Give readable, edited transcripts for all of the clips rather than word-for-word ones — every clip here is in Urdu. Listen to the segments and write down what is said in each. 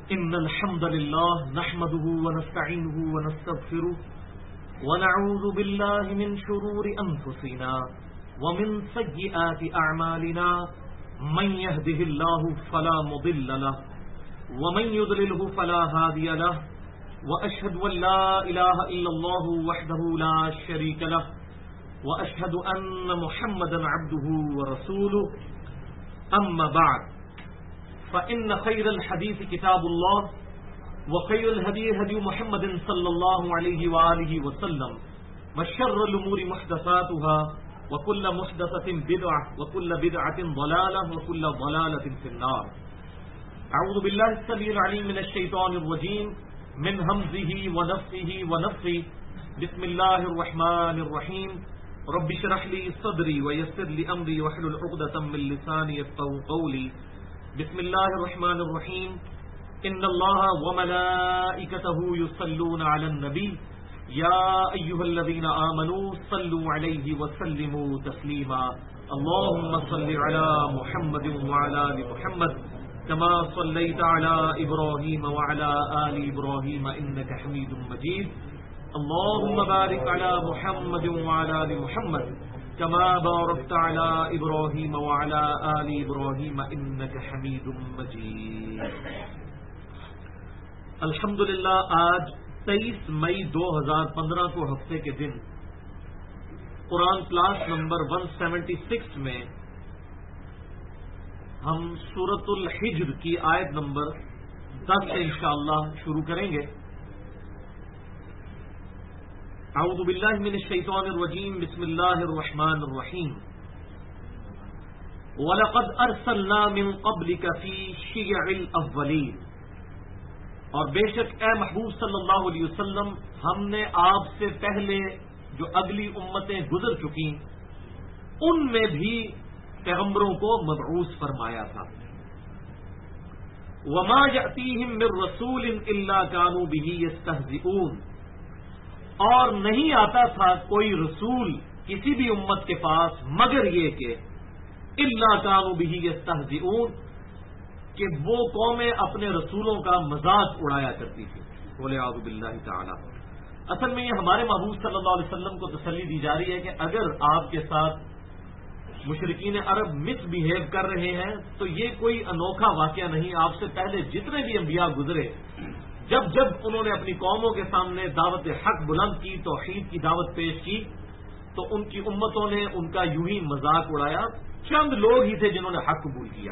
إن الحمد لله نحمده ونستعينه ونستغفره ونعوذ بالله من شرور أنفسنا ومن سيئات أعمالنا من يهده الله فلا مضل له ومن يضلله فلا هادي له وأشهد أن لا إله إلا الله وحده لا شريك له وأشهد أن محمدا عبده ورسوله أما بعد فإن خير الحديث كتاب الله وخير الهدي هدي محمد صلى الله عليه وآله وسلم وشر الأمور محدثاتها وكل محدثة بدعة وكل بدعة ضلالة وكل ضلالة في النار. أعوذ بالله السميع العليم من الشيطان الرجيم من همزه ونفثه ونفثه. بسم الله الرحمن الرحيم. رب اشرح لي صدري ويسر لي أمري واحلل عقدة من لساني يفقهوا قولي. بسم الله الرحمن الرحيم. إن الله وملائكته يصلون على النبي يا أيها الذين آمنوا صلوا عليه وسلموا تسليما. اللهم صل على محمد وعلى آل محمد كما صليت على إبراهيم وعلى آل إبراهيم إنك حميد مجيد. اللهم بارك على محمد وعلى آل محمد كما باركت على إبراهيم وعلى آل إبراهيم إنك حميد مجيد. الحمدللہ آج 23 مئی 2015 کو ہفتے کے دن قرآن کلاس نمبر 176 میں ہم سورۃ الحجر کی آیت نمبر 10 سے انشاءاللہ شروع کریں گے. اعوذ باللہ من الشیطان الرجیم. بسم اللہ الرحمن الرحیم. وَلَقَدْ أَرْسَلْنَا مِن قَبْلِكَ فِي شِيَعِ الْأَوَّلِينَ. اور بے شک اے محبوب صلی اللہ علیہ وسلم ہم نے آپ سے پہلے جو اگلی امتیں گزر چکی ان میں بھی پیغمبروں کو مبعوث فرمایا تھا. وَمَا يَأْتِيهِم مِّن رَّسُولٍ إِلَّا كَانُوا بِهِ يَسْتَهْزِئُونَ. اور نہیں آتا تھا کوئی رسول کسی بھی امت کے پاس مگر یہ کہ الا كانوا به يستهزئون کہ وہ قومیں اپنے رسولوں کا مذاق اڑایا کرتی تھی. بولے اعوذ باللہ تعالی. اصل میں یہ ہمارے محبوب صلی اللہ علیہ وسلم کو تسلی دی جا رہی ہے کہ اگر آپ کے ساتھ مشرکین عرب مس بہیو کر رہے ہیں تو یہ کوئی انوکھا واقعہ نہیں. آپ سے پہلے جتنے بھی انبیاء گزرے جب انہوں نے اپنی قوموں کے سامنے دعوت حق بلند کی توحید کی دعوت پیش کی تو ان کی امتوں نے ان کا یوں ہی مذاق اڑایا. چند لوگ ہی تھے جنہوں نے حق قبول کیا.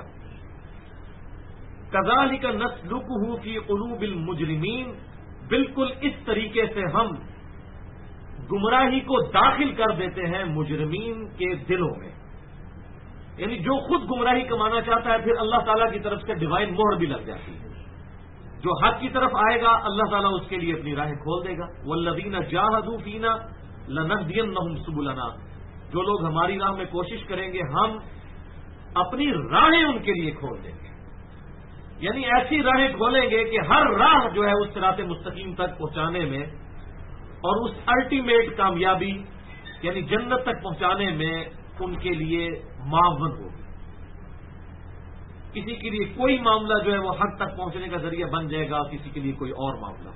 کذالک نسلکہ فی قلوب المجرمین. بالکل اس طریقے سے ہم گمراہی کو داخل کر دیتے ہیں مجرمین کے دلوں میں. یعنی جو خود گمراہی کمانا چاہتا ہے پھر اللہ تعالیٰ کی طرف سے ڈیوائن مہر بھی لگ جاتی ہے. جو حق کی طرف آئے گا اللہ تعالیٰ اس کے لیے اپنی راہیں کھول دے گا. والذین جاہدوا فینا لنہدینہم سبلنا. جو لوگ ہماری راہ میں کوشش کریں گے ہم اپنی راہیں ان کے لیے کھول دیں گے. یعنی ایسی راہیں کھولیں گے کہ ہر راہ جو ہے اس صراط مستقیم تک پہنچانے میں اور اس الٹیمیٹ کامیابی یعنی جنت تک پہنچانے میں ان کے لیے معاون ہوگی. کسی کے لیے کوئی معاملہ جو ہے وہ حق تک پہنچنے کا ذریعہ بن جائے گا, کسی کے لیے کوئی اور معاملہ.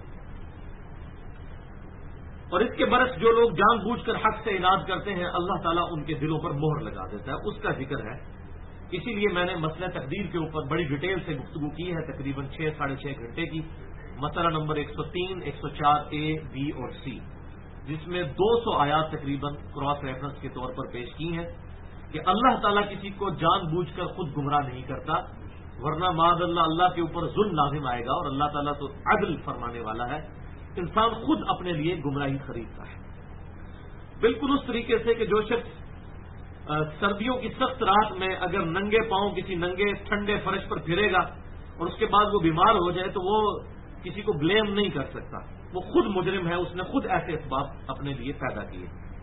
اور اس کے برعکس جو لوگ جان بوجھ کر حق سے اناد کرتے ہیں اللہ تعالیٰ ان کے دلوں پر مہر لگا دیتا ہے. اس کا ذکر ہے. اسی لیے میں نے مسئلہ تقدیر کے اوپر بڑی ڈیٹیل سے گفتگو کی ہے تقریباً 6-6.5 گھنٹے کی. مسئلہ نمبر 103, 104A, B اور C جس میں 200 آیات تقریباً کراس ریفرنس کے طور پر پیش کی ہیں کہ اللہ تعالیٰ کسی کو جان بوجھ کر خود گمراہ نہیں کرتا ورنہ معاذ اللہ کے اوپر ظلم لازم آئے گا. اور اللہ تعالیٰ تو عدل فرمانے والا ہے. انسان خود اپنے لیے گمراہی خریدتا ہے. بالکل اس طریقے سے کہ جو شخص سردیوں کی سخت رات میں اگر ننگے پاؤں کسی ننگے ٹھنڈے فرش پر پھرے گا اور اس کے بعد وہ بیمار ہو جائے تو وہ کسی کو بلیم نہیں کر سکتا. وہ خود مجرم ہے. اس نے خود ایسے اسباب اپنے لیے پیدا کیے.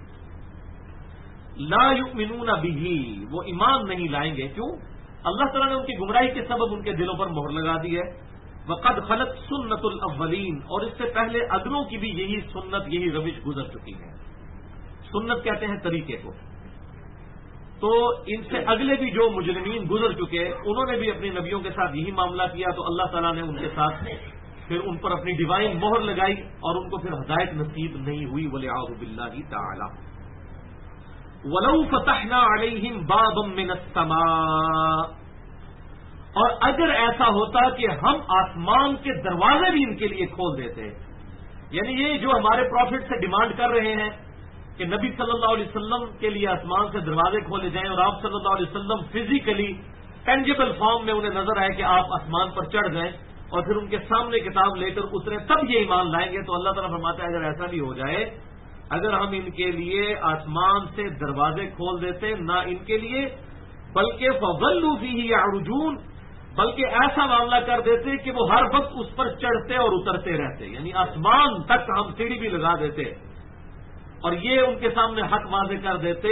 لا یؤمنون بہ. وہ ایمان نہیں لائیں گے. کیوں؟ اللہ تعالیٰ نے ان کی گمراہی کے سبب ان کے دلوں پر مہر لگا دی ہے. وقد خلت سنت الاولین. اور اس سے پہلے اگلوں کی بھی یہی سنت یہی روش گزر چکی ہے. سنت کہتے ہیں طریقے کو. تو ان سے اگلے بھی جو مجرمین گزر چکے انہوں نے بھی اپنے نبیوں کے ساتھ یہی معاملہ کیا، تو اللہ تعالیٰ نے ان کے ساتھ پھر ان پر اپنی ڈیوائن مہر لگائی اور ان کو پھر ہدایت نصیب نہیں ہوئی. وَلِعَاذُ بِاللَّهِ تَعَالَى. وَلَوْ فَتَحْنَا عَلَيْهِمْ بَابًا مِّنَ السَّمَاءِ، اور اگر ایسا ہوتا کہ ہم آسمان کے دروازے بھی ان کے لیے کھول دیتے، یعنی یہ جو ہمارے پروفٹ سے ڈیمانڈ کر رہے ہیں کہ نبی صلی اللہ علیہ وسلم کے لیے آسمان سے دروازے کھولے جائیں اور آپ صلی اللہ علیہ وسلم فزیکلی ٹینجیبل فارم میں انہیں نظر آئے کہ آپ آسمان پر چڑھ جائیں اور پھر ان کے سامنے کتاب لے کر اتریں تب یہ ایمان لائیں گے، تو اللہ تعالیٰ فرماتا ہے اگر ایسا بھی ہو جائے، اگر ہم ان کے لیے آسمان سے دروازے کھول دیتے، نہ ان کے لیے بلکہ فَظَلُّوا فِيهِ يَعْرُجُونَ، بلکہ ایسا معاملہ کر دیتے کہ وہ ہر وقت اس پر چڑھتے اور اترتے رہتے، یعنی آسمان تک ہم سیڑھی بھی لگا دیتے اور یہ ان کے سامنے حق واضح کر دیتے،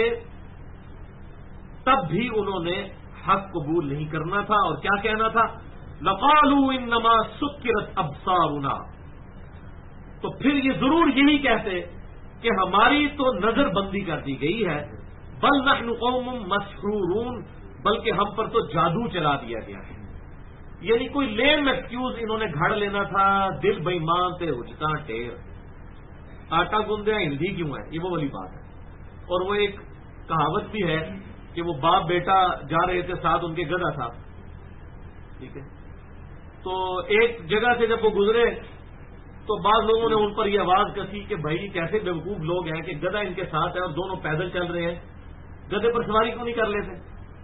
تب بھی انہوں نے حق قبول نہیں کرنا تھا اور کیا کہنا تھا؟ لَقَالُوا إِنَّمَا سُكِّرَتْ أَبْصَارُنَا، تو پھر یہ ضرور یہی کہتے کہ ہماری تو نظر بندی کر دی گئی ہے، بل نحن قوم مسحورون، بلکہ ہم پر تو جادو چلا دیا گیا ہے. یعنی کوئی لیم ایکسکیوز انہوں نے گھڑ لینا تھا، دل بےمان تے اجتا ٹیر، آٹا گوندیا ہندی کیوں ہے، یہ وہ والی بات ہے. اور وہ ایک کہاوت بھی ہے کہ وہ باپ بیٹا جا رہے تھے، ساتھ ان کے گدھا تھا، ٹھیک ہے، تو ایک جگہ سے جب وہ گزرے تو بعض لوگوں نے ان پر یہ آواز کسی کہ بھائی کیسے بیوقوف لوگ ہیں کہ گدھا ان کے ساتھ ہے اور دونوں پیدل چل رہے ہیں، گدھے پر سواری کیوں نہیں کر لیتے؟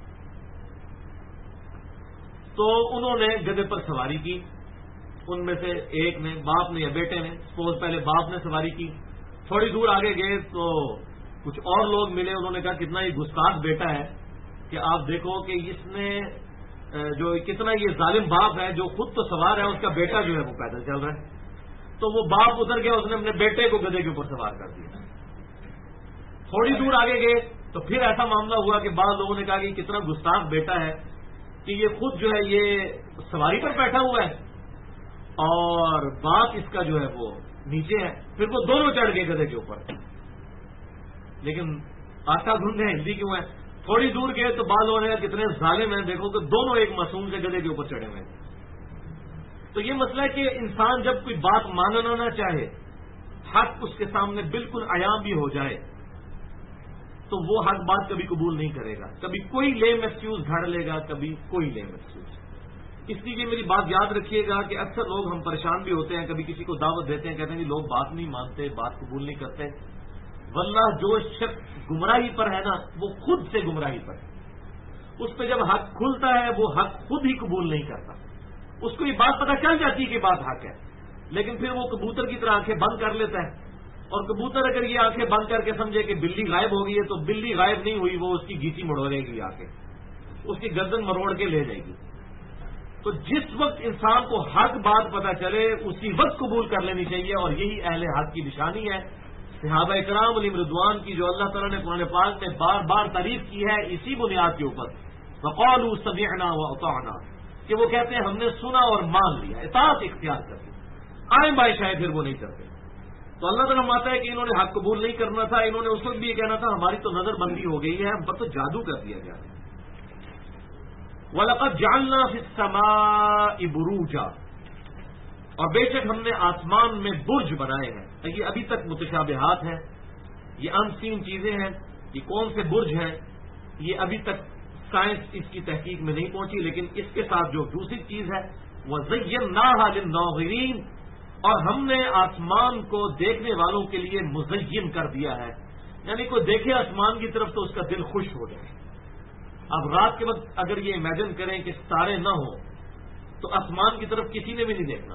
تو انہوں نے گدھے پر سواری کی، ان میں سے ایک نے، باپ نے یا بیٹے نے، سپوز پہلے باپ نے سواری کی. تھوڑی دور آگے گئے تو کچھ اور لوگ ملے، انہوں نے کہا کتنا یہ گستاخ بیٹا ہے کہ آپ دیکھو کہ اس نے جو کتنا یہ ظالم باپ ہے جو خود تو سوار ہے، اس کا بیٹا جو ہے وہ پیدل چل رہا ہے. تو وہ باپ اتر گیا، اس نے اپنے بیٹے کو گدھے کے اوپر سوار کر دیا. تھوڑی دور آگے گئے تو پھر ایسا معاملہ ہوا کہ بعض لوگوں نے کہا کہ کتنا گستاخ بیٹا ہے کہ یہ خود جو ہے یہ سواری پر بیٹھا ہوا ہے اور باپ اس کا جو ہے وہ نیچے ہے. پھر وہ دونوں چڑھ گئے گدھے کے اوپر، لیکن آٹا گھوندے ہندی کیوں ہے. تھوڑی دور گئے تو بعض لوگوں نے کہا کتنے ظالم ہیں، دیکھو کہ دونوں ایک معصوم سے گدھے کے اوپر چڑھے ہوئے ہیں. تو یہ مسئلہ ہے کہ انسان جب کوئی بات ماننا نہ چاہے، حق اس کے سامنے بالکل عیاں بھی ہو جائے، تو وہ حق بات کبھی قبول نہیں کرے گا. کبھی کوئی لیم ایکسکیوز گھڑ لے گا، کبھی کوئی لیم ایکسکیوز. اس لیے میری بات یاد رکھیے گا کہ اکثر لوگ ہم پریشان بھی ہوتے ہیں، کبھی کسی کو دعوت دیتے ہیں، کہتے ہیں کہ لوگ بات نہیں مانتے، بات قبول نہیں کرتے. واللہ جو شخص گمراہی پر ہے نا وہ خود سے گمراہی پر ہے. اس پہ جب حق کھلتا ہے وہ حق خود ہی قبول نہیں کرتا. اس کو یہ بات پتہ چل جاتی ہے کہ بات حق ہے، لیکن پھر وہ کبوتر کی طرح آنکھیں بند کر لیتا ہے. اور کبوتر اگر یہ آنکھیں بند کر کے سمجھے کہ بلی غائب ہو گئی ہے، تو بلی غائب نہیں ہوئی، وہ اس کی گیچی مڑوڑے گی، آ کے اس کی گردن مروڑ کے لے جائے گی. تو جس وقت انسان کو حق بات پتہ چلے اسی وقت قبول کر لینی چاہیے، اور یہی اہل حق کی نشانی ہے. صحابہ اکرام علیہم رضوان کی جو اللہ تعالیٰ نے قرآن پاک میں بار بار تعریف کی ہے اسی بنیاد کے اوپر، وقالوا سمعنا واطعنا، کہ وہ کہتے ہیں ہم نے سنا اور مان لیا، اطاعت اختیار کر لی. آئیں بائیں شاید پھر وہ نہیں کرتے. تو اللہ تعالیٰ ماتا ہے کہ انہوں نے حق قبول نہیں کرنا تھا. انہوں نے اس وقت بھی یہ کہنا تھا ہماری تو نظر بندی ہو گئی ہے، ہم پر تو جادو کر دیا گیا. وَلَقَدْ جَعَلْنَا فِي السَّمَاءِ بُرُوجًا، اور بے شک ہم نے آسمان میں برج بنائے ہیں. یہ ابھی تک متشابہات ہیں، یہ ان سین چیزیں ہیں. یہ کون سے برج ہیں یہ ابھی تک سائنس اس کی تحقیق میں نہیں پہنچی، لیکن اس کے ساتھ جو دوسری چیز ہے وَزَيَّنَّاهَا لِلنَّاظِرِينَ، اور ہم نے آسمان کو دیکھنے والوں کے لیے مزین کر دیا ہے. یعنی کوئی دیکھے آسمان کی طرف تو اس کا دل خوش ہو جائے. اب رات کے وقت اگر یہ امیجن کریں کہ ستارے نہ ہوں تو آسمان کی طرف کسی نے بھی نہیں دیکھنا.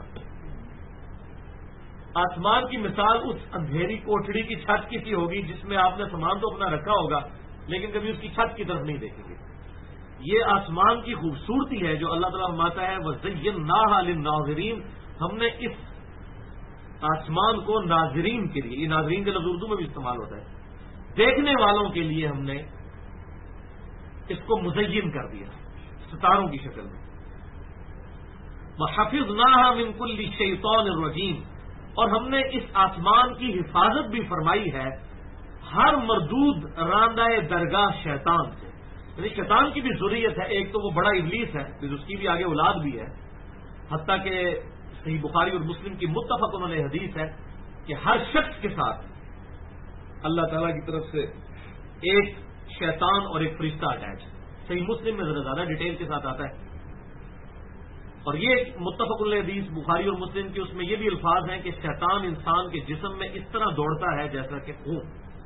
آسمان کی مثال اس اندھیری کوٹڑی کی چھت کی سی ہوگی جس میں آپ نے سامان تو اپنا رکھا ہوگا لیکن کبھی اس کی چھت کی طرف نہیں دیکھیں گے. یہ آسمان کی خوبصورتی ہے جو اللہ تعالیٰ فرماتا ہے وَزَيَّنَّاهَا لِلنَّاظِرِينَ، ہم نے اس آسمان کو ناظرین کے لیے، یہ ناظرین کے لفظ اردو میں بھی استعمال ہوتا ہے، دیکھنے والوں کے لیے ہم نے اس کو مزین کر دیا ستاروں کی شکل میں. وَحَفِظْنَاهَا مِنْ كُلِّ شَيْطَانٍ الرَّجِيمٍ، اور ہم نے اس آسمان کی حفاظت بھی فرمائی ہے ہر مردود راندہ درگاہ شیطان سے. یعنی شیطان کی بھی ذریت ہے، ایک تو وہ بڑا ابلیس ہے، پھر اس کی بھی آگے اولاد بھی ہے، حتیٰ کہ صحیح بخاری اور مسلم کی متفق علیہ حدیث ہے کہ ہر شخص کے ساتھ اللہ تعالیٰ کی طرف سے ایک شیطان اور ایک فرشتہ اٹیچ ہے. صحیح مسلم میں ذرا زیادہ ڈیٹیل کے ساتھ آتا ہے. اور یہ متفق علیہ حدیث بخاری اور مسلم کی، اس میں یہ بھی الفاظ ہیں کہ شیطان انسان کے جسم میں اس طرح دوڑتا ہے جیسا کہ خون،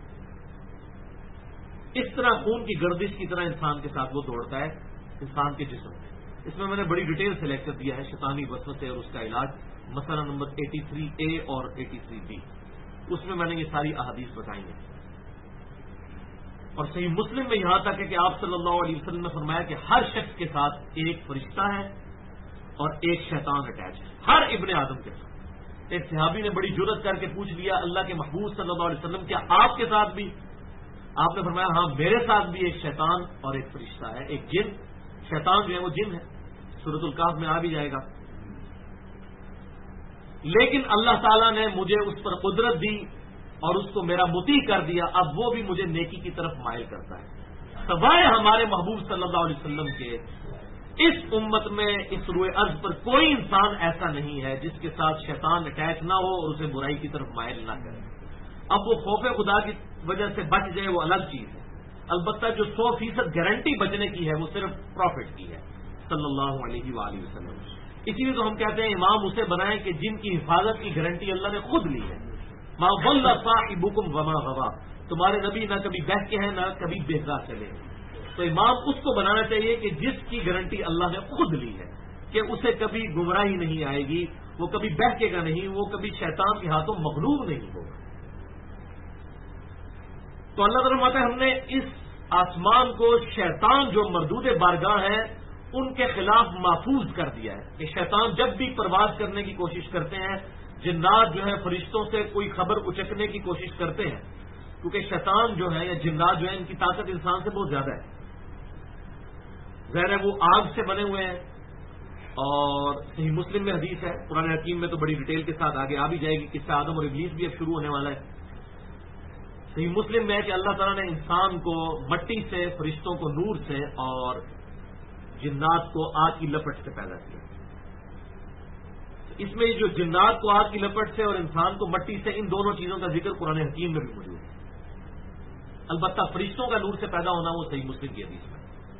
اس طرح خون کی گردش کی طرح انسان کے ساتھ وہ دوڑتا ہے انسان کے جسم میں. اس میں نے بڑی ڈیٹیل سلیکٹ کر دیا ہے شیطانی وسوسے اور اس کا علاج، مسئلہ نمبر 83A اور 83B. اس میں نے یہ ساری احادیث بتائی ہیں. اور صحیح مسلم میں یہاں تک ہے کہ آپ صلی اللہ علیہ وسلم نے فرمایا کہ ہر شخص کے ساتھ ایک فرشتہ ہے اور ایک شیطان اٹیچ ہے، ہر ابن آدم کے ساتھ. ایک صحابی نے بڑی جرأت کر کے پوچھ لیا اللہ کے محبوب صلی اللہ علیہ وسلم کیا آپ کے ساتھ بھی؟ آپ نے فرمایا ہاں میرے ساتھ بھی ایک شیطان اور ایک فرشتہ ہے، ایک جن. شیطان جو ہے وہ جن ہے، سورۃ الکہف میں آ بھی جائے گا. لیکن اللہ تعالیٰ نے مجھے اس پر قدرت دی اور اس کو میرا مطیع کر دیا، اب وہ بھی مجھے نیکی کی طرف مائل کرتا ہے. سوائے ہمارے محبوب صلی اللہ علیہ وسلم کے اس امت میں اس روئے ارض پر کوئی انسان ایسا نہیں ہے جس کے ساتھ شیطان اٹیچ نہ ہو اور اسے برائی کی طرف مائل نہ کرے. اب وہ خوف خدا کی وجہ سے بچ جائے وہ الگ چیز ہے، البتہ جو 100% گارنٹی بچنے کی ہے وہ صرف پروفٹ کی ہے صلی اللہ علیہ وآلہ وسلم. اسی لیے تو ہم کہتے ہیں امام اسے بنائیں کہ جن کی حفاظت کی گارنٹی اللہ نے خود لی ہے. ما ضل صاحبکم وما غوا، تمہارے نبی نہ کبھی بہہ کے ہیں نہ کبھی بہکا چلے. تو امام اس کو بنانا چاہیے کہ جس کی گارنٹی اللہ نے خود لی ہے کہ اسے کبھی گمراہی نہیں آئے گی، وہ کبھی بہکے گا نہیں، وہ کبھی شیطان کے ہاتھوں مغلوب نہیں ہوگا. تو اللہ تعالیٰ فرماتا ہے ہم نے اس آسمان کو شیطان جو مردود بارگاہ ہیں ان کے خلاف محفوظ کر دیا ہے کہ شیطان جب بھی پرواز کرنے کی کوشش کرتے ہیں، جنات جو ہیں فرشتوں سے کوئی خبر اچکنے کی کوشش کرتے ہیں، کیونکہ شیطان جو ہے یا جنات جو ہیں ان کی طاقت انسان سے بہت زیادہ ہے. ظاہر ہے وہ آگ سے بنے ہوئے ہیں، اور صحیح مسلم میں حدیث ہے، قرآن حکیم میں تو بڑی ڈیٹیل کے ساتھ آگے آ بھی جائے گی، قصہ آدم اور ابلیس بھی اب شروع ہونے والا ہے. صحیح مسلم میں ہے کہ اللہ تعالیٰ نے انسان کو مٹی سے، فرشتوں کو نور سے اور جنات کو آگ کی لپٹ سے پیدا کیا. اس میں جو جنات کو آگ کی لپٹ سے اور انسان کو مٹی سے، ان دونوں چیزوں کا ذکر قرآن حکیم میں بھی موجود ہے. البتہ فرشتوں کا نور سے پیدا ہونا وہ صحیح مسلم کی حدیث میں.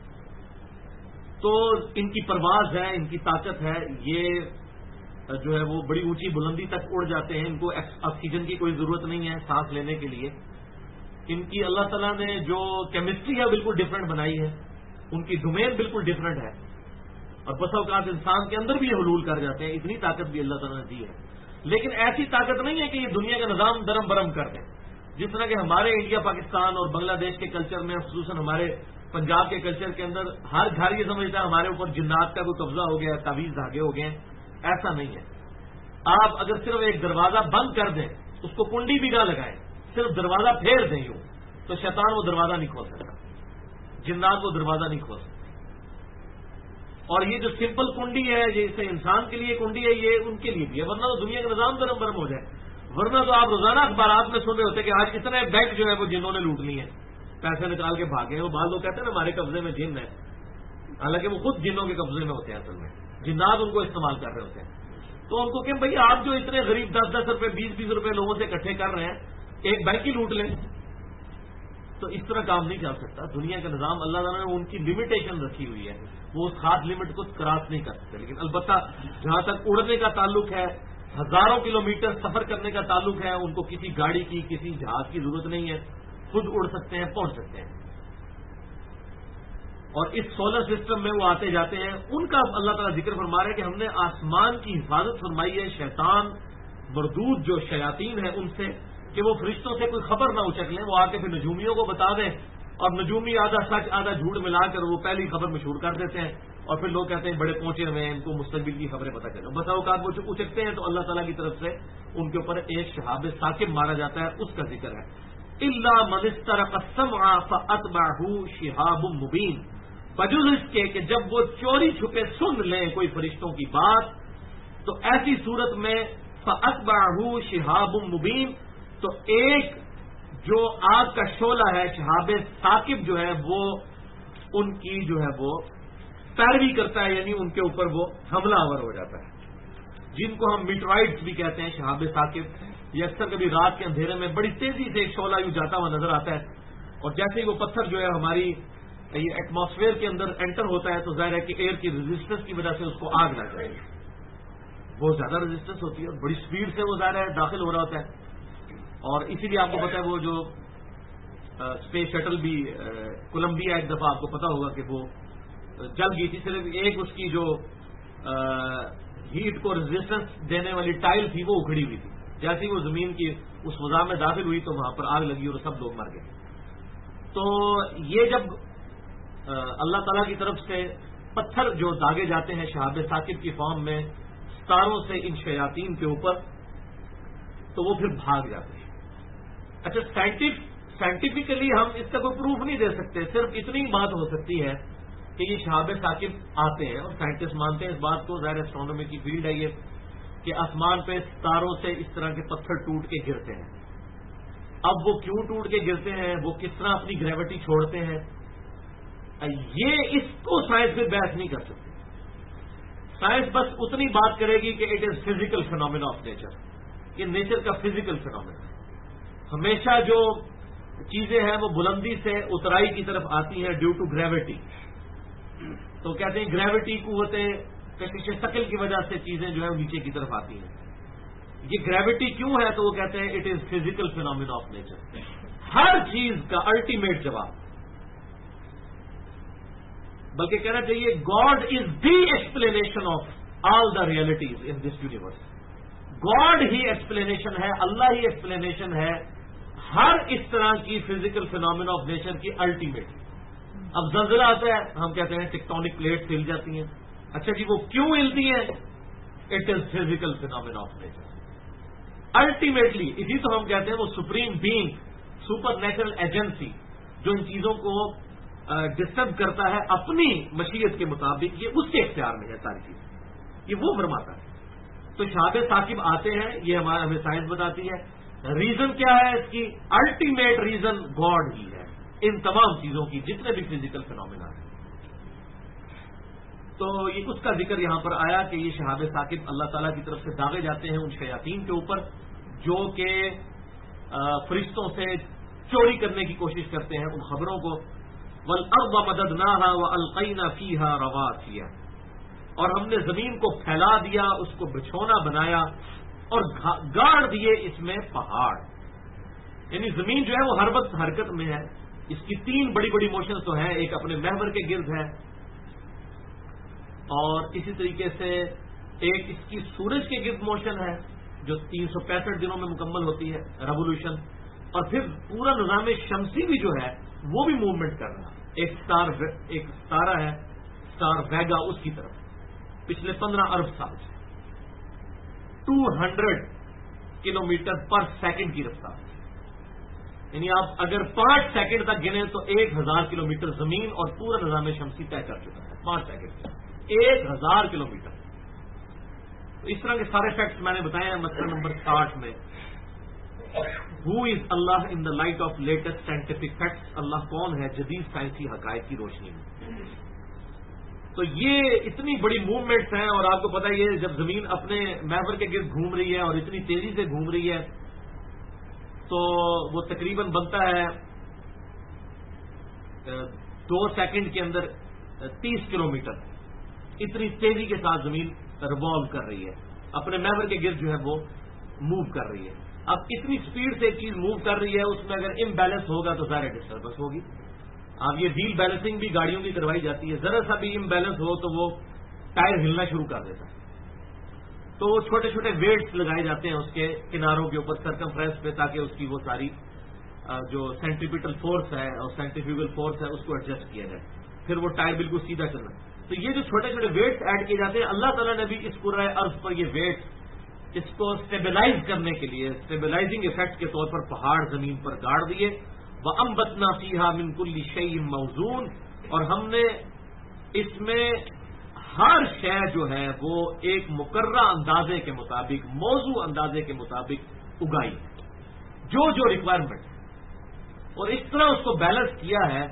تو ان کی پرواز ہے، ان کی طاقت ہے، یہ جو ہے وہ بڑی اونچی بلندی تک اڑ جاتے ہیں. ان کو آکسیجن کی کوئی ضرورت نہیں ہے سانس لینے کے لیے. ان کی اللہ تعالیٰ نے جو کیمسٹری ہے بالکل ڈفرینٹ بنائی ہے، ان کی ڈومین بالکل ڈفرینٹ ہے، اور بسا اوقات انسان کے اندر بھی یہ حلول کر جاتے ہیں. اتنی طاقت بھی اللہ تعالیٰ نے دی ہے، لیکن ایسی طاقت نہیں ہے کہ یہ دنیا کا نظام درم برم کر دیں. جس طرح کہ ہمارے انڈیا پاکستان اور بنگلہ دیش کے کلچر میں، خصوصاً ہمارے پنجاب کے کلچر کے اندر ہر گھر یہ سمجھتا ہے ہمارے اوپر جنات کا کوئی قبضہ ہو گیا، تعویذ دھاگے ہو گئے. ایسا نہیں ہے. آپ اگر صرف ایک دروازہ بند کر دیں، اس کو کنڈی بھی نہ لگائیں، صرف دروازہ پھیر دیں یوں، تو شیطان وہ دروازہ نہیں کھول سکتا، جنات وہ دروازہ نہیں کھول سکتے. اور یہ جو سمپل کنڈی ہے، جیسے انسان کے لیے کنڈی ہے، یہ ان کے لیے بھی ہے، ورنہ تو دنیا کا نظام درم برم ہو جائے. ورنہ تو آپ روزانہ اخبارات میں سن رہے ہوتے کہ آج اتنے بینک جو ہے وہ جنہوں نے لوٹ لی ہیں، پیسے نکال کے بھاگے. وہ بعض لوگ کہتے ہیں نا ہمارے قبضے میں جن ہے، حالانکہ وہ خود جنوں کے قبضے میں ہوتے ہیں. اصل میں جنات ان کو استعمال کر رہے ہوتے ہیں. تو ان کو کہ بھائی آپ جو اتنے غریب 10-10 روپے 20-20 روپے لوگوں سے اکٹھے کر رہے ہیں، ایک بینک ہی لوٹ لیں. تو اس طرح کام نہیں چل سکتا. دنیا کا نظام اللہ تعالیٰ نے ان کی لمیٹیشن رکھی ہوئی ہے، وہ اس خاص لمٹ کو کراس نہیں کر سکتے. لیکن البتہ جہاں تک اڑنے کا تعلق ہے، ہزاروں کلومیٹر سفر کرنے کا تعلق ہے، ان کو کسی گاڑی کی، کسی جہاز کی ضرورت نہیں ہے، خود اڑ سکتے ہیں، پہنچ سکتے ہیں. اور اس سولر سسٹم میں وہ آتے جاتے ہیں. ان کا اللہ تعالیٰ ذکر فرما رہے ہیں کہ ہم نے آسمان کی حفاظت فرمائی ہے شیطان مردود جو شیاطین ہیں ان سے، کہ وہ فرشتوں سے کوئی خبر نہ اچک لیں. وہ آ کے پھر نجومیوں کو بتا دیں، اور نجومی آدھا سچ آدھا جھوٹ ملا کر وہ پہلی خبر مشہور کر دیتے ہیں، اور پھر لوگ کہتے ہیں بڑے پہنچے ہوئے ہیں، ان کو مستقبل کی خبریں پتہ چلیں. بسا اوقات وہ اچکتے ہیں تو اللہ تعالیٰ کی طرف سے ان کے اوپر ایک شہاب ثاقب مارا جاتا ہے. اس کا ذکر ہے الا من استرق السمع فاتبعه شهاب مبین، بجز اس کے کہ جب وہ چوری چھپے سن لیں کوئی فرشتوں کی بات، تو ایسی صورت میں فاتبعه شهاب مبین، تو ایک جو آگ کا شعلہ ہے، شہاب ثاقب جو ہے وہ ان کی جو ہے وہ پیروی کرتا ہے، یعنی ان کے اوپر وہ حملہ آور ہو جاتا ہے، جن کو ہم میٹرائٹس بھی کہتے ہیں، شہاب ثاقب۔ یہ اکثر کبھی رات کے اندھیرے میں بڑی تیزی سے ایک شعلہ یوں جاتا ہوا نظر آتا ہے، اور جیسے ہی وہ پتھر جو ہے ہماری یہ ایٹماسفیئر کے اندر انٹر ہوتا ہے تو ظاہر ہے کہ ایئر کی ریزسٹنس کی وجہ سے اس کو آگ لگ جائے گی، بہت زیادہ ریزسٹنس ہوتی ہے اور بڑی سپیڈ سے وہ ظاہر ہے داخل ہو رہا ہوتا ہے، اور اسی لیے آپ کو پتا ہے وہ جو اسپیس شٹل بھی کولمبیا ایک دفعہ آپ کو پتا ہوگا کہ وہ جل گئی تھی، صرف ایک اس کی جو ہیٹ کو ریزسٹنس دینے والی ٹائل تھی وہ اکھڑی ہوئی تھی، جیسے ہی وہ زمین کی اس فضا میں داخل ہوئی تو وہاں پر آگ لگی اور سب لوگ مر گئے۔ تو یہ جب اللہ تعالیٰ کی طرف سے پتھر جو داغے جاتے ہیں شہاب ثاقب کی فارم میں ستاروں سے ان شیاطین کے اوپر، تو وہ پھر بھاگ جاتے ہیں۔ اچھا، سائنٹیفکلی ہم اس کا کوئی پروف نہیں دے سکتے، صرف اتنی بات ہو سکتی ہے کہ یہ شہاب ثاقب آتے ہیں، اور سائنٹسٹ مانتے ہیں اس بات کو، ظاہر ایسٹرونومی کی فیلڈ ہے یہ، کہ آسمان پہ ستاروں سے اس طرح کے پتھر ٹوٹ کے گرتے ہیں۔ اب وہ کیوں ٹوٹ کے گرتے ہیں، وہ کس طرح اپنی گریوٹی چھوڑتے ہیں، یہ اس کو سائنس میں بحث نہیں کر سکتی۔ سائنس بس اتنی بات کرے گی کہ it is physical phenomena of nature, یہ نیچر کا فزیکل فینومینا ہے۔ ہمیشہ جو چیزیں ہیں وہ بلندی سے اترائی کی طرف آتی ہیں ڈیو ٹو گریوٹی، تو کہتے ہیں گریوٹی قوتیں کشش ثقل کی وجہ سے چیزیں جو ہیں نیچے کی طرف آتی ہیں۔ یہ گریوٹی کیوں ہے تو وہ کہتے ہیں it is physical phenomena of nature. ہر چیز کا الٹیمیٹ جواب، بلکہ کہنا چاہیے God is the explanation of all the realities in this universe. God ہی ایکسپلینیشن ہے، اللہ ہی ایکسپلینیشن ہے ہر اس طرح کی فزیکل فینومینا آف نیچر کی الٹیمیٹ۔ اب زلزلہ آتا ہے، ہم کہتے ہیں ٹیکٹونک پلیٹس ہل جاتی ہیں، اچھا جی وہ کیوں ہلتی ہیں؟ It is physical phenomena of nature. Ultimately اسی تو ہم کہتے ہیں وہ supreme being, supernatural agency جو ان چیزوں کو ڈسٹرب کرتا ہے اپنی مشیت کے مطابق، یہ اس کے اختیار میں ہے ساری چیز، یہ وہ فرماتا ہے۔ تو شہاب ثاقب آتے ہیں، یہ ہمیں سائنس بتاتی ہے۔ ریزن کیا ہے اس کی؟ الٹیمیٹ ریزن گاڈ ہی ہے ان تمام چیزوں کی، جتنے بھی فزیکل فینومینا ہیں۔ تو یہ اس کا ذکر یہاں پر آیا کہ یہ شہاب ثاقب اللہ تعالیٰ کی طرف سے داغے جاتے ہیں ان شیاطین کے اوپر جو کہ فرشتوں سے چوری کرنے کی کوشش کرتے ہیں ان خبروں کو۔ وَالْأَرْضَ مَدَدْنَاهَا وَأَلْقَيْنَا فِيهَا رَوَاسِيَ، اور ہم نے زمین کو پھیلا دیا، اس کو بچھونا بنایا اور گاڑ دیے اس میں پہاڑ، یعنی زمین جو ہے وہ ہر وقت حرکت میں ہے۔ اس کی تین بڑی بڑی موشن تو ہیں، ایک اپنے محور کے گرد ہے، اور اسی طریقے سے ایک اس کی سورج کے گرد موشن ہے جو 365 دنوں میں مکمل ہوتی ہے، ریوولوشن، اور پھر پورا نظام شمسی بھی جو ہے وہ بھی موومنٹ کر رہا ہے۔ ایک ستارہ ہے اسٹار ویگا، اس کی طرف پچھلے 15 ارب سال سے 200 کلومیٹر پر سیکنڈ کی رفتار، یعنی آپ اگر 5 سیکنڈ تک گنے تو 1000 کلومیٹر زمین اور پورا نظام شمسی طے کر چکا ہے 5 سیکنڈ سے 1000 کلومیٹر۔ تو اس طرح کے سارے فیکٹس میں نے بتائے ہیں مسئلہ نمبر 60 میں۔ Who is Allah in the light of latest scientific facts, اللہ کون ہے جدید سائنسی حقائق کی روشنی میں۔ تو یہ اتنی بڑی موومنٹس ہیں، اور آپ کو پتہ ہے جب زمین اپنے محور کے گرد گھوم رہی ہے اور اتنی تیزی سے گھوم رہی ہے تو وہ تقریباً بنتا ہے 2 سیکنڈ کے اندر 30 کلومیٹر، اتنی تیزی کے ساتھ زمین ریوالو کر رہی ہے، اپنے محور کے گرد جو ہے وہ موو کر رہی ہے۔ اب اتنی سپیڈ سے چیز موو کر رہی ہے، اس میں اگر امبیلنس ہوگا تو ظاہر ڈسٹربنس ہوگی۔ اب یہ ویل بیلنسنگ بھی گاڑیوں کی کروائی جاتی ہے، ذرا سا بھی امبیلنس ہو تو وہ ٹائر ہلنا شروع کر دیتا ہے، تو چھوٹے چھوٹے ویٹس لگائے جاتے ہیں اس کے کناروں کے اوپر سرکمفرنس پہ، تاکہ اس کی وہ ساری جو سینٹریپیٹل فورس ہے اور سینٹریفیوگل فورس ہے اس کو ایڈجسٹ کیا جائے، پھر وہ ٹائر بالکل سیدھا چلنا۔ تو یہ جو چھوٹے چھوٹے ویٹس ایڈ کیے جاتے ہیں، اللہ تعالیٰ نے بھی اس کرۂ ارض پر یہ ویٹس اس کو اسٹیبلائز کرنے کے لیے اسٹیبلائزنگ افیکٹ کے طور پر پہاڑ زمین پر گاڑ دیے۔ وَأَنبَتْنَا فِيهَا مِن كُلِّ شَيْءٍ مَوْزُونٍ، اور ہم نے اس میں ہر شے جو ہے وہ ایک مقررہ اندازے کے مطابق، موضوع اندازے کے مطابق اگائی جو ریکوائرمنٹ ہے، اور اس طرح اس کو بیلنس کیا ہے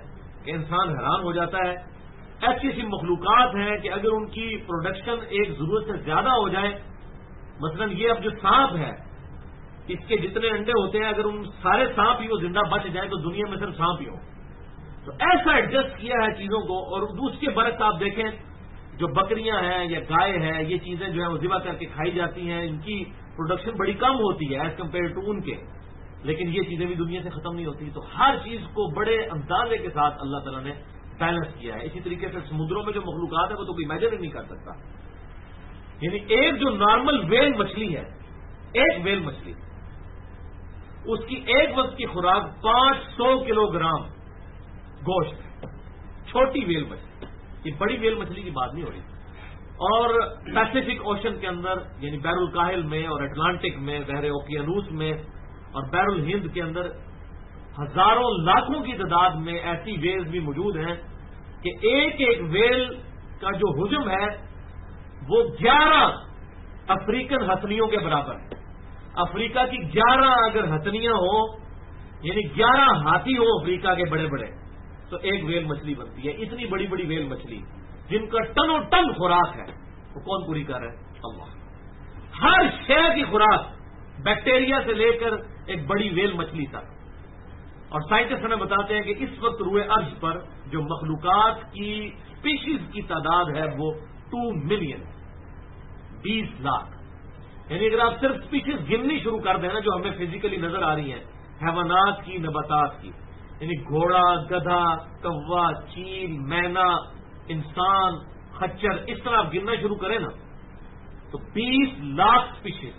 کہ انسان حیران ہو جاتا ہے. ایسی ایسی مخلوقات ہیں کہ اگر ان کی پروڈکشن ایک ضرورت سے زیادہ ہو جائے، مثلا یہ اب جو سانپ ہے اس کے جتنے انڈے ہوتے ہیں اگر ان سارے سانپ ہی وہ زندہ بچ جائیں تو دنیا میں صرف سانپ ہی ہو. تو ایسا ایڈجسٹ کیا ہے چیزوں کو. اور اس کے برعکس آپ دیکھیں جو بکریاں ہیں یا گائے ہیں، یہ چیزیں جو ہیں وہ ذبح کر کے کھائی جاتی ہیں، ان کی پروڈکشن بڑی کم ہوتی ہے ایز کمپیئر ٹو ان کے، لیکن یہ چیزیں بھی دنیا سے ختم نہیں ہوتی. تو ہر چیز کو بڑے اندازے کے ساتھ اللہ تعالیٰ نے بیلنس کیا ہے. اسی طریقے سے سمندروں میں جو مخلوقات ہے وہ تو کوئی امیجن ہی نہیں کر سکتا. یعنی ایک جو نارمل ویل مچھلی ہے، ایک ویل مچھلی، اس کی ایک وقت کی خوراک 500 کلو گرام گوشت ہے. چھوٹی ویل مچھلی، یہ بڑی ویل مچھلی کی بات نہیں ہو رہی. اور پیسیفک اوشن کے اندر یعنی بحر الکاہل میں اور اٹلانٹک میں، بحر اوقیانوس میں اور بحر الہند کے اندر ہزاروں لاکھوں کی تعداد میں ایسی ویلز بھی موجود ہیں کہ ایک ایک ویل کا جو حجم ہے وہ 11 افریقن ہتھنیوں کے برابر ہے. افریقہ کی 11 اگر ہتھنیاں ہوں یعنی 11 ہاتھی ہوں افریقہ کے بڑے بڑے تو ایک ویل مچھلی بنتی ہے. اتنی بڑی بڑی ویل مچھلی جن کا ٹنوں ٹن خوراک ہے وہ کون پوری کر رہا ہے؟ اللہ. ہر شے کی خوراک بیکٹیریا سے لے کر ایک بڑی ویل مچھلی تک. اور سائنٹسٹ ہمیں بتاتے ہیں کہ اس وقت روئے ارض پر جو مخلوقات کی اسپیشیز کی تعداد ہے وہ 2 ملین 20 لاکھ. یعنی اگر آپ صرف اسپیشیز گننی شروع کر دیں نا جو ہمیں فزیکلی نظر آ رہی ہیں، حیوانات کی، نباتات کی، یعنی گھوڑا، گدھا، کوا، چیل، مینا، انسان، خچر، اس طرح آپ گننا شروع کریں نا تو 20 لاکھ اسپیشیز.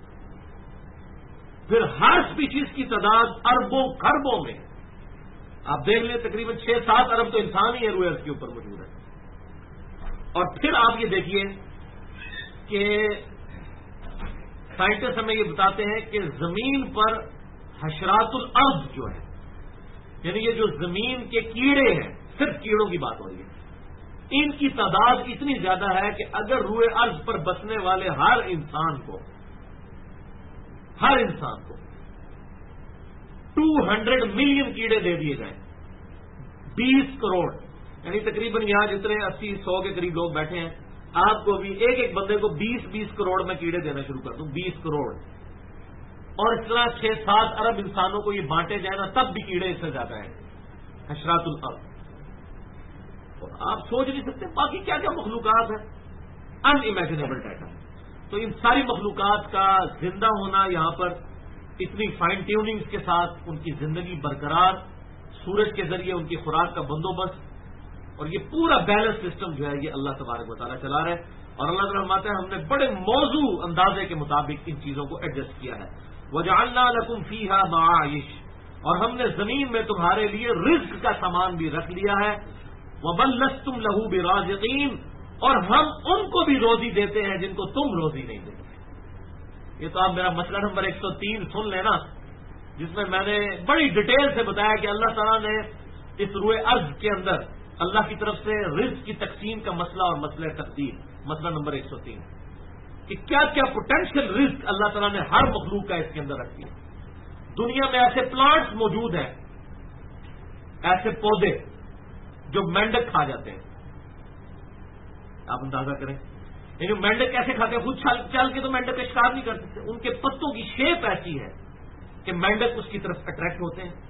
پھر ہر اسپیشیز کی تعداد اربوں خربوں میں. آپ دیکھ لیں تقریباً 6-7 ارب تو انسان ہی ہے روئے ارض کے اوپر موجود ہے. اور پھر آپ یہ دیکھیے کہ سائنٹسٹ ہمیں یہ بتاتے ہیں کہ زمین پر حشرات الارض جو ہے یعنی یہ جو زمین کے کیڑے ہیں، صرف کیڑوں کی بات ہو رہی ہے، ان کی تعداد اتنی زیادہ ہے کہ اگر روئے ارض پر بسنے والے ہر انسان کو 200 ملین کیڑے دے دیے جائیں، 20 کروڑ یعنی تقریباً یہاں جتنے 80-100 کے قریب لوگ بیٹھے ہیں، آپ کو بھی ایک ایک بندے کو 20 کروڑ میں کیڑے دینا شروع کر دوں، 20 کروڑ، اور اس طرح 6-7 ارب انسانوں کو یہ بانٹے جائیں نا تب بھی کیڑے اس سے زیادہ ہیں حشرات الارض. اور آپ سوچ نہیں سکتے باقی کیا کیا مخلوقات ہیں، ان امیجنیبل ڈیٹا. تو ان ساری مخلوقات کا زندہ ہونا یہاں پر اتنی فائن ٹیوننگ کے ساتھ، ان کی زندگی برقرار، سورج کے ذریعے ان کی خوراک کا بندوبست، اور یہ پورا بیلنس سسٹم جو ہے یہ اللہ تبارک و تعالیٰ چلا رہا ہے. اور اللہ تعالیٰ فرماتے ہیں ہم نے بڑے موضوع اندازے کے مطابق ان چیزوں کو ایڈجسٹ کیا ہے. وَجَعَلْنَا لَكُمْ فِيهَا مَعَائِشَ، اور ہم نے زمین میں تمہارے لیے رزق کا سامان بھی رکھ لیا ہے. وَبَلَّسْتُمْ لَهُ بِرَازِقِينَ، اور ہم ان کو بھی روزی دیتے ہیں جن کو تم روزی نہیں دیتے. یہ تو آپ میرا مسئلہ نمبر 103 سن لینا، جس میں نے بڑی ڈیٹیل سے بتایا کہ اللہ تعالیٰ نے اس روئے ارض کے اندر اللہ کی طرف سے رزق کی تقسیم کا مسئلہ اور مسئلہ تقدیر، مسئلہ نمبر 103، کہ کیا کیا پوٹینشیل رزق اللہ تعالیٰ نے ہر مخلوق کا اس کے اندر رکھ دیا. دنیا میں ایسے پلانٹس موجود ہیں، ایسے پودے جو مینڈک کھا جاتے ہیں. آپ اندازہ کریں یعنی مینڈک کیسے کھاتے ہیں؟ خود چل کے تو مینڈک کا شکار نہیں کر سکتے. ان کے پتوں کی شیپ ایسی ہے کہ مینڈک اس کی طرف اٹریکٹ ہوتے ہیں.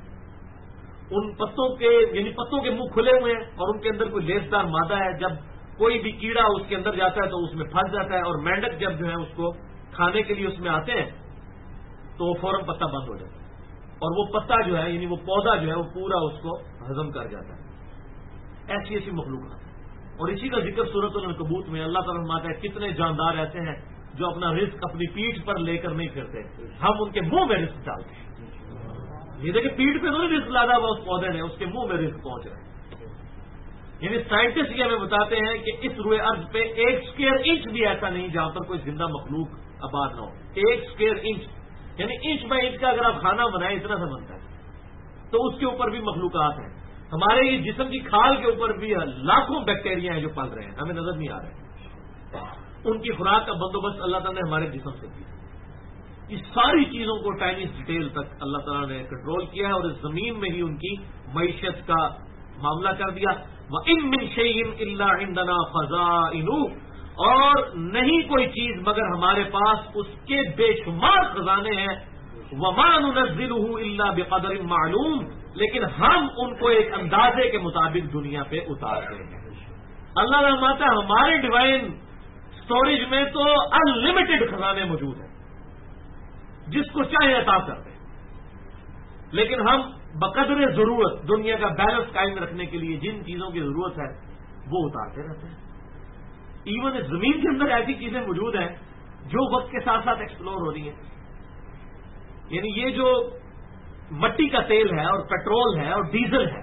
ان پتوں کے یعنی پتوں کے منہ کھلے ہوئے ہیں اور ان کے اندر کوئی لیسدار مادہ ہے، جب کوئی بھی کیڑا اس کے اندر جاتا ہے تو اس میں پھنس جاتا ہے، اور مینڈک جب جو ہے اس کو کھانے کے لیے اس میں آتے ہیں تو وہ فوراً پتا بند ہو جاتا ہے، اور وہ پتا جو ہے یعنی وہ پودا جو ہے وہ پورا اس کو ہضم کر جاتا ہے. ایسی ایسی مخلوقات. اور اسی کا ذکر سورۃ العنکبوت میں اللہ تعالیٰ فرماتا ہے کتنے جاندار ایسے ہیں جو اپنا رزق اپنی پیٹھ پر لے کر نہیں پھرتے، ہم ان کے منہ میں رزق ڈالتے ہیں. یہ دیکھیں پیٹھ پہ تو نہیں رزق لادا ہوا اس پودے نے، اس کے منہ میں رزق پہنچ رہا ہے. یعنی سائنٹسٹ یہ ہمیں بتاتے ہیں کہ اس روئے ارض پہ 1 اسکوائر انچ بھی ایسا نہیں جہاں پر کوئی زندہ مخلوق آباد نہ ہو. 1 اسکوائر انچ یعنی انچ بائی انچ کا اگر آپ کھانا بنائیں اتنا سا بنتا ہے، تو اس کے اوپر بھی مخلوقات ہیں. ہمارے یہ جسم کی کھال کے اوپر بھی لاکھوں بیکٹیریا ہیں جو پل رہے ہیں، ہمیں نظر نہیں آ رہے. ان کی خوراک کا بندوبست اللہ تعالیٰ نے ہمارے جسم سے کیا. اس ساری چیزوں کو ٹائنی ڈیٹیل تک اللہ تعالیٰ نے کنٹرول کیا ہے، اور اس زمین میں ہی ان کی معیشت کا معاملہ کر دیا. وَإِن مِّن شَيْءٍ إِلَّا عِندَنَا خَزَائِنُهُ، اور نہیں کوئی چیز مگر ہمارے پاس اس کے بے شمار خزانے ہیں. وَمَا نُنَزِّلُهُ إِلَّا بِقَدْرٍ مَّعْلُومٍ، لیکن ہم ان کو ایک اندازے کے مطابق دنیا پہ اتارتے ہیں. اللہ رحماتا ہے ہمارے ڈیوائن اسٹوریج میں تو ان لمیٹڈ خزانے موجود ہیں، جس کو چاہے عطا کر دیں، لیکن ہم بقدر ضرورت دنیا کا بیلنس قائم رکھنے کے لیے جن چیزوں کی ضرورت ہے وہ اتارتے رہتے ہیں. ایون اس زمین کے اندر ایسی چیزیں موجود ہیں جو وقت کے ساتھ ساتھ ایکسپلور ہو رہی ہیں. یعنی یہ جو مٹی کا تیل ہے اور پیٹرول ہے اور ڈیزل ہے،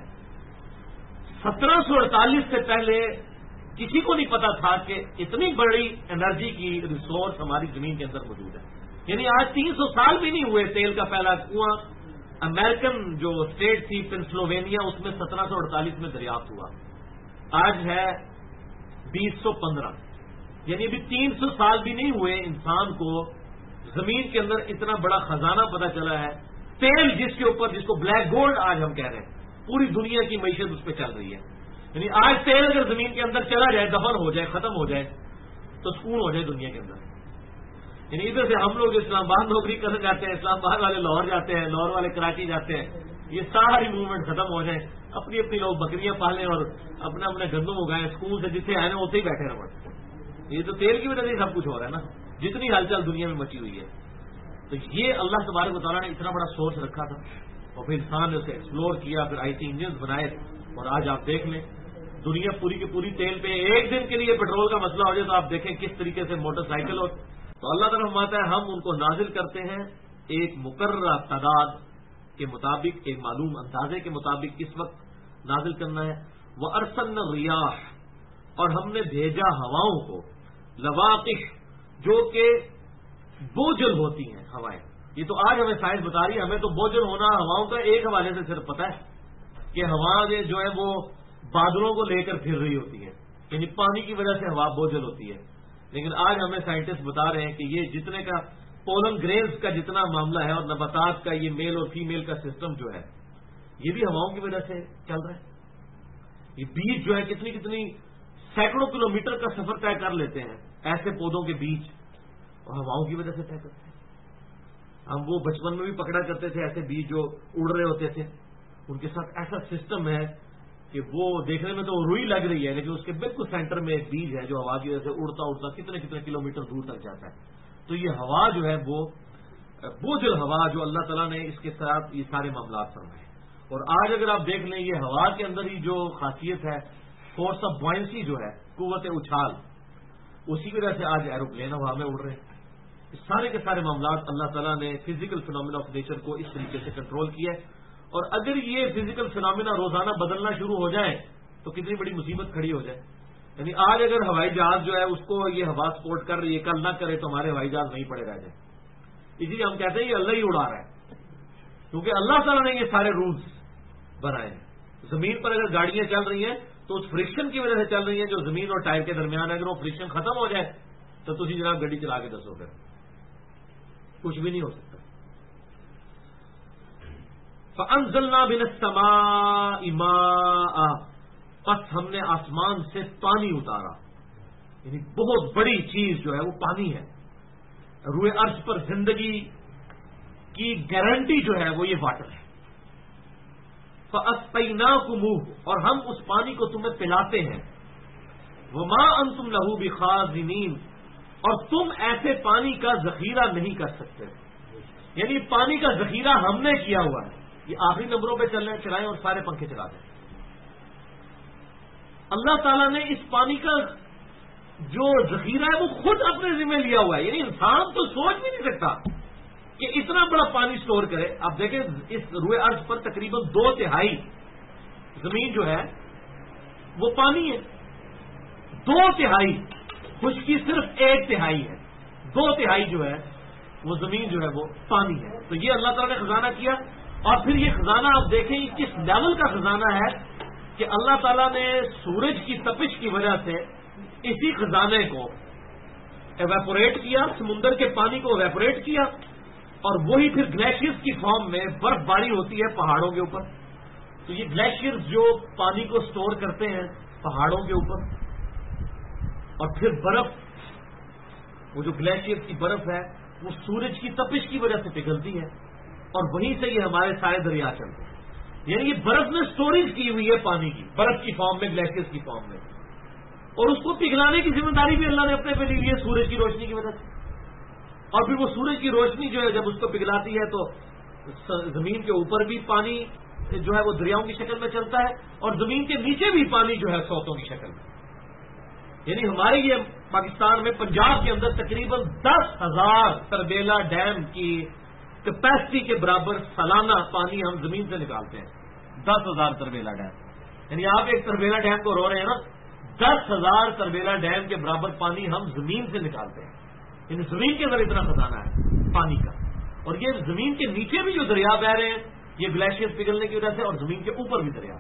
1748 سے پہلے کسی کو نہیں پتا تھا کہ اتنی بڑی انرجی کی ریسورس ہماری زمین کے اندر موجود ہے. یعنی آج 300 سال بھی نہیں ہوئے تیل کا پہلا کنواں امریکن جو اسٹیٹ تھی پینسلوینیا، اس میں 1748 میں دریافت ہوا. آج ہے 2015، یعنی ابھی 300 سال بھی نہیں ہوئے انسان کو زمین کے اندر اتنا بڑا خزانہ پتا چلا ہے. تیل جس کے اوپر، جس کو بلیک گولڈ آج ہم کہہ رہے ہیں، پوری دنیا کی معیشت اس پہ چل رہی ہے. یعنی آج تیل اگر زمین کے اندر چلا جائے، دفن ہو جائے، ختم ہو جائے تو سکون ہو جائے دنیا کے اندر. یعنی ادھر سے ہم لوگ اسلام آباد نوکری کرنے جاتے ہیں، اسلام آباد والے لاہور جاتے ہیں، لاہور والے کراچی جاتے ہیں، یہ ساری موومنٹ ختم ہو جائیں، اپنی اپنی لوگ بکریاں پالیں اور اپنے اپنے گندم اگائیں، اسکول سے جتنے آئے نا اتنے ہی بیٹھے رہے. یہ تو تیل کی وجہ سے سب کچھ ہو رہا ہے نا، جتنی ہلچل دنیا میں مچی ہوئی ہے. تو یہ اللہ تبارک و تعالیٰ نے اتنا بڑا سورس رکھا تھا، اور پھر انسان نے اسے ایکسپلور کیا، پھر آئی ٹی انجنز بنائے، اور آج آپ دیکھ لیں دنیا پوری کی پوری تیل پہ. ایک دن کے لیے پیٹرول کا مسئلہ ہو جائے تو آپ دیکھیں کس طریقے سے موٹر سائیکل. اور تو اللہ تعالیٰ فرماتا ہے ہم ان کو نازل کرتے ہیں ایک مقررہ تعداد کے مطابق، ایک معلوم اندازے کے مطابق کس وقت نازل کرنا ہے. وہ ارسلنا الریاح، اور ہم نے بھیجا ہواؤں کو، لواقش جو کہ بوجھل ہوتی ہیں ہوائیں. یہ تو آج ہمیں سائنس بتا رہی ہے، ہمیں تو بوجھل ہونا ہواؤں کا ایک حوالے سے صرف پتا ہے کہ ہوا جو ہے وہ بادلوں کو لے کر پھر رہی ہوتی ہے، یعنی پانی کی وجہ سے ہوا بوجھل ہوتی ہے. لیکن آج ہمیں سائنٹسٹ بتا رہے ہیں کہ یہ جتنے کا پولن گرینز کا جتنا معاملہ ہے اور نباتات کا یہ میل اور فیمیل کا سسٹم جو ہے یہ بھی ہواؤں کی وجہ سے چل رہا ہے. یہ بیج جو ہے کتنی کتنی سینکڑوں کلومیٹر کا سفر طے کر لیتے ہیں ایسے پودوں کے بیج، اور ہواؤں کی وجہ سے طے کرتے ہیں. ہم وہ بچپن میں بھی پکڑا کرتے تھے ایسے بیج جو اڑ رہے ہوتے تھے، ان کے ساتھ ایسا سسٹم ہے کہ وہ دیکھنے میں تو روئی لگ رہی ہے، لیکن اس کے بالکل سینٹر میں ایک بیج ہے جو ہوا کی وجہ سے اڑتا اڑتا کتنے کتنے کلومیٹر دور تک جاتا ہے. تو یہ ہوا جو ہے وہ بوجھل ہوا جو اللہ تعالیٰ نے اس کے ساتھ یہ سارے معاملات فرمائے. اور آج اگر آپ دیکھ لیں یہ ہوا کے اندر ہی جو خاصیت ہے، فورس آف بوئنسی جو ہے، قوت اچھال، اسی کی وجہ سے آج ایروپلین ہوا میں اڑ رہے ہیں. سارے کے سارے معاملات اللہ تعالیٰ نے فزیکل فینومینا آف نیچر کو اس طریقے سے کنٹرول کیا ہے. اور اگر یہ فزیکل فینومینا روزانہ بدلنا شروع ہو جائے تو کتنی بڑی مصیبت کھڑی ہو جائے. یعنی آج اگر ہوائی جہاز جو ہے اس کو یہ ہوا سپورٹ کر رہی ہے، کل نہ کرے تو ہمارے ہوائی جہاز نہیں پڑے رہ جائیں. اسی لیے ہم کہتے ہیں یہ اللہ ہی اڑا رہا ہے، کیونکہ اللہ تعالیٰ نے یہ سارے رولز بنائے ہیں. زمین پر اگر گاڑیاں چل رہی ہیں تو اس فرکشن کی وجہ سے چل رہی ہیں جو زمین اور ٹائر کے درمیان ہے. اگر وہ فرکشن ختم ہو جائے تو تھی جناب گاڑی چلا کے دسو، پھر کچھ بھی نہیں ہو سکتا. فَأَنزَلْنَا مِنَ السَّمَاءِ مَاءً، پس ہم نے آسمان سے پانی اتارا. یعنی بہت بڑی چیز جو ہے وہ پانی ہے. روئے ارض پر زندگی کی گارنٹی جو ہے وہ یہ واٹر ہے. فَأَسْقَيْنَاكُمُوهُ، اور ہم اس پانی کو تمہیں پلاتے ہیں. وَمَا أَنْتُمْ لَهُ بِخَازِنِينَ، اور تم ایسے پانی کا ذخیرہ نہیں کر سکتے. یعنی پانی کا ذخیرہ ہم نے کیا ہوا ہے. یہ آخری نمبروں پہ چلائیں اور سارے پنکھے چلا دیں. اللہ تعالیٰ نے اس پانی کا جو ذخیرہ ہے وہ خود اپنے ذمہ لیا ہوا ہے. یعنی انسان تو سوچ بھی نہیں سکتا کہ اتنا بڑا پانی سٹور کرے. آپ دیکھیں اس روئے ارض پر تقریباً 2/3 زمین جو ہے وہ پانی ہے. 2/3 خشکی صرف 1/3 ہے. 2/3 جو ہے وہ زمین جو ہے وہ پانی ہے. تو یہ اللہ تعالیٰ نے خزانہ کیا. اور پھر یہ خزانہ آپ دیکھیں کس لیول کا خزانہ ہے کہ اللہ تعالیٰ نے سورج کی تپش کی وجہ سے اسی خزانے کو ایویپوریٹ کیا، سمندر کے پانی کو ایویپوریٹ کیا، اور وہی پھر گلیشیئرز کی فارم میں برف باری ہوتی ہے پہاڑوں کے اوپر. تو یہ گلیشیئرز جو پانی کو سٹور کرتے ہیں پہاڑوں کے اوپر، اور پھر برف، وہ جو گلیشیئر کی برف ہے وہ سورج کی تپش کی وجہ سے پگھلتی ہے، اور وہیں سے یہ ہمارے سارے دریا چلتے ہیں. یعنی یہ برف میں سٹوریج کی ہوئی ہے پانی کی، برف کی فارم میں، گلیشیئر کی فارم میں، اور اس کو پگھلانے کی ذمہ داری بھی اللہ نے اپنے پہ لی ہے سورج کی روشنی کی وجہ سے. اور پھر وہ سورج کی روشنی جو ہے جب اس کو پگھلاتی ہے تو زمین کے اوپر بھی پانی جو ہے وہ دریاؤں کی شکل میں چلتا ہے، اور زمین کے نیچے بھی پانی جو ہے سوتوں کی شکل میں. یعنی ہمارے یہ پاکستان میں پنجاب کے اندر تقریباً 10,000 تربیلا ڈیم کی کیپیسٹی کے برابر سالانہ پانی ہم زمین سے نکالتے ہیں. 10,000 تربیلا ڈیم، یعنی آپ ایک تربیلا ڈیم کو رو رہے ہیں نا، 10,000 تربیلا ڈیم کے برابر پانی ہم زمین سے نکالتے ہیں. یعنی زمین کے اندر اتنا خزانہ ہے پانی کا. اور یہ زمین کے نیچے بھی جو دریا بہ رہے ہیں یہ گلیشیئر پگھلنے کی وجہ سے، اور زمین کے اوپر بھی دریا.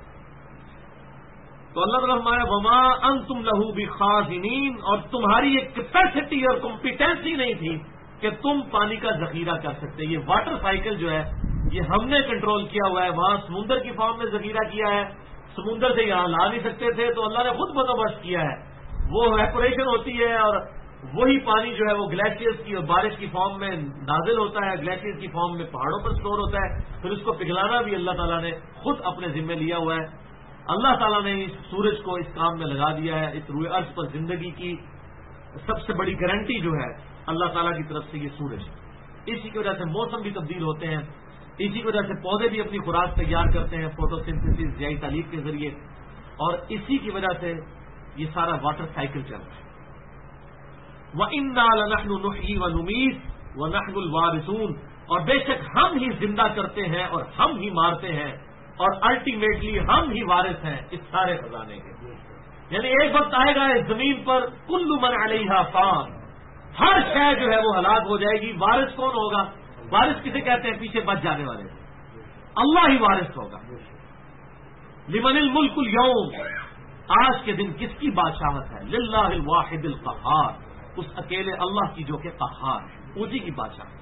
تو اللہ تعالیٰ ہمارا وما انتم لہو بخازنین، اور تمہاری یہ کیپیسٹی اور کمپیٹنسی نہیں تھی کہ تم پانی کا ذخیرہ کر سکتے. یہ واٹر سائیکل جو ہے یہ ہم نے کنٹرول کیا ہوا ہے. وہاں سمندر کی فارم میں ذخیرہ کیا ہے، سمندر سے یہاں لا نہیں سکتے تھے تو اللہ نے خود بندوبست کیا ہے. وہ ایپوریشن ہوتی ہے اور وہی پانی جو ہے وہ گلیشیئرز کی اور بارش کی فارم میں نازل ہوتا ہے، گلیشیئر کی فارم میں پہاڑوں پر سٹور ہوتا ہے. پھر اس کو پگھلانا بھی اللہ تعالیٰ نے خود اپنے ذمہ لیا ہوا ہے. اللہ تعالیٰ نے اس سورج کو اس کام میں لگا دیا ہے. اس روئے ارض پر زندگی کی سب سے بڑی گارنٹی جو ہے اللہ تعالیٰ کی طرف سے یہ سورج. اسی کی وجہ سے موسم بھی تبدیل ہوتے ہیں، اسی کی وجہ سے پودے بھی اپنی خوراک تیار کرتے ہیں فوٹو سنتھسس ضیائی تعلیق کے ذریعے، اور اسی کی وجہ سے یہ سارا واٹر سائیکل چل رہا ہے. وَإِنَّا لَنَحْنُ نُحْيِي وَنُمِيتُ وَنَحْنُ الْوَارِثُونَ، اور بے شک ہم ہی زندہ کرتے ہیں اور ہم ہی مارتے ہیں، اور الٹیمیٹلی ہم ہی وارث ہیں اس سارے خزانے کے. یعنی ایک وقت آئے گا اس زمین پر کل من علیہا فان، ہر شے جو ہے وہ ہلاک ہو جائے گی. وارث کون ہوگا؟ وارث کسے کہتے ہیں؟ پیچھے بچ جانے والے. اللہ ہی وارث ہوگا. لمن الملک اليوم، آج کے دن کس کی بادشاہت ہے؟ للہ الواحد القہار، اس اکیلے اللہ کی جو کہ قہار ہے، اسی کی بادشاہت.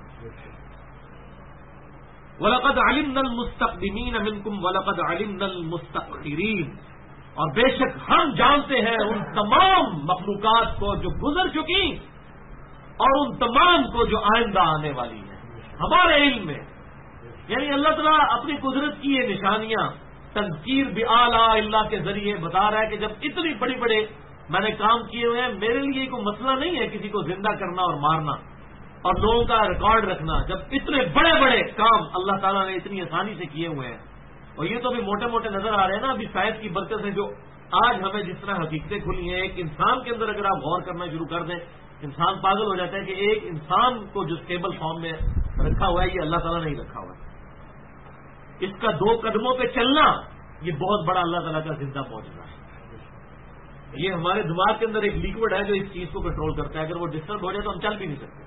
وَلَقَدْ عَلِمْنَا الْمُسْتَقْدِمِينَ مِنْكُمْ وَلَقَدْ عَلِمْنَا الْمُسْتَأْخِرِينَ، اور بے شک ہم جانتے ہیں ان تمام مخلوقات کو جو گزر چکی اور ان تمام کو جو آئندہ آنے والی ہیں ہمارے علم میں. یعنی اللہ تعالیٰ اپنی قدرت کی یہ نشانیاں تذکیر بآلاء اللہ کے ذریعے بتا رہا ہے کہ جب اتنی بڑی بڑے میں نے کام کیے ہوئے ہیں، میرے لیے کوئی مسئلہ نہیں ہے کسی کو زندہ کرنا اور مارنا اور لوگوں کا ریکارڈ رکھنا. جب اتنے بڑے بڑے کام اللہ تعالیٰ نے اتنی آسانی سے کیے ہوئے ہیں، اور یہ تو ابھی موٹے موٹے نظر آ رہے ہیں نا، ابھی سائنس کی برکت سے جو آج ہمیں جس طرح حقیقتیں کھلی ہیں. ایک انسان کے اندر اگر آپ غور کرنا شروع کر دیں، انسان پاگل ہو جاتا ہے کہ ایک انسان کو جو اسٹیبل فارم میں رکھا ہوا ہے یہ اللہ تعالیٰ نے ہی رکھا ہوا ہے. اس کا 2 قدموں پہ چلنا یہ بہت بڑا اللہ تعالیٰ کا زندہ معجزہ ہے. یہ ہمارے دماغ کے اندر ایک لیکوڈ ہے جو اس چیز کو کنٹرول کرتا ہے. اگر وہ ڈسٹرب ہو جائے تو ہم چل بھی نہیں سکتے،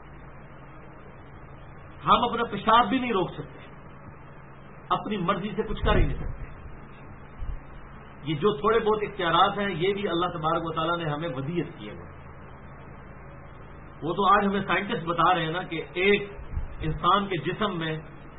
ہم اپنا پیشاب بھی نہیں روک سکتے، اپنی مرضی سے کچھ کر ہی نہیں سکتے. یہ جو تھوڑے بہت اختیارات ہیں یہ بھی اللہ تبارک و تعالیٰ نے ہمیں ودیت کیے ہوئے. وہ تو آج ہمیں سائنٹسٹ بتا رہے ہیں نا کہ ایک انسان کے جسم میں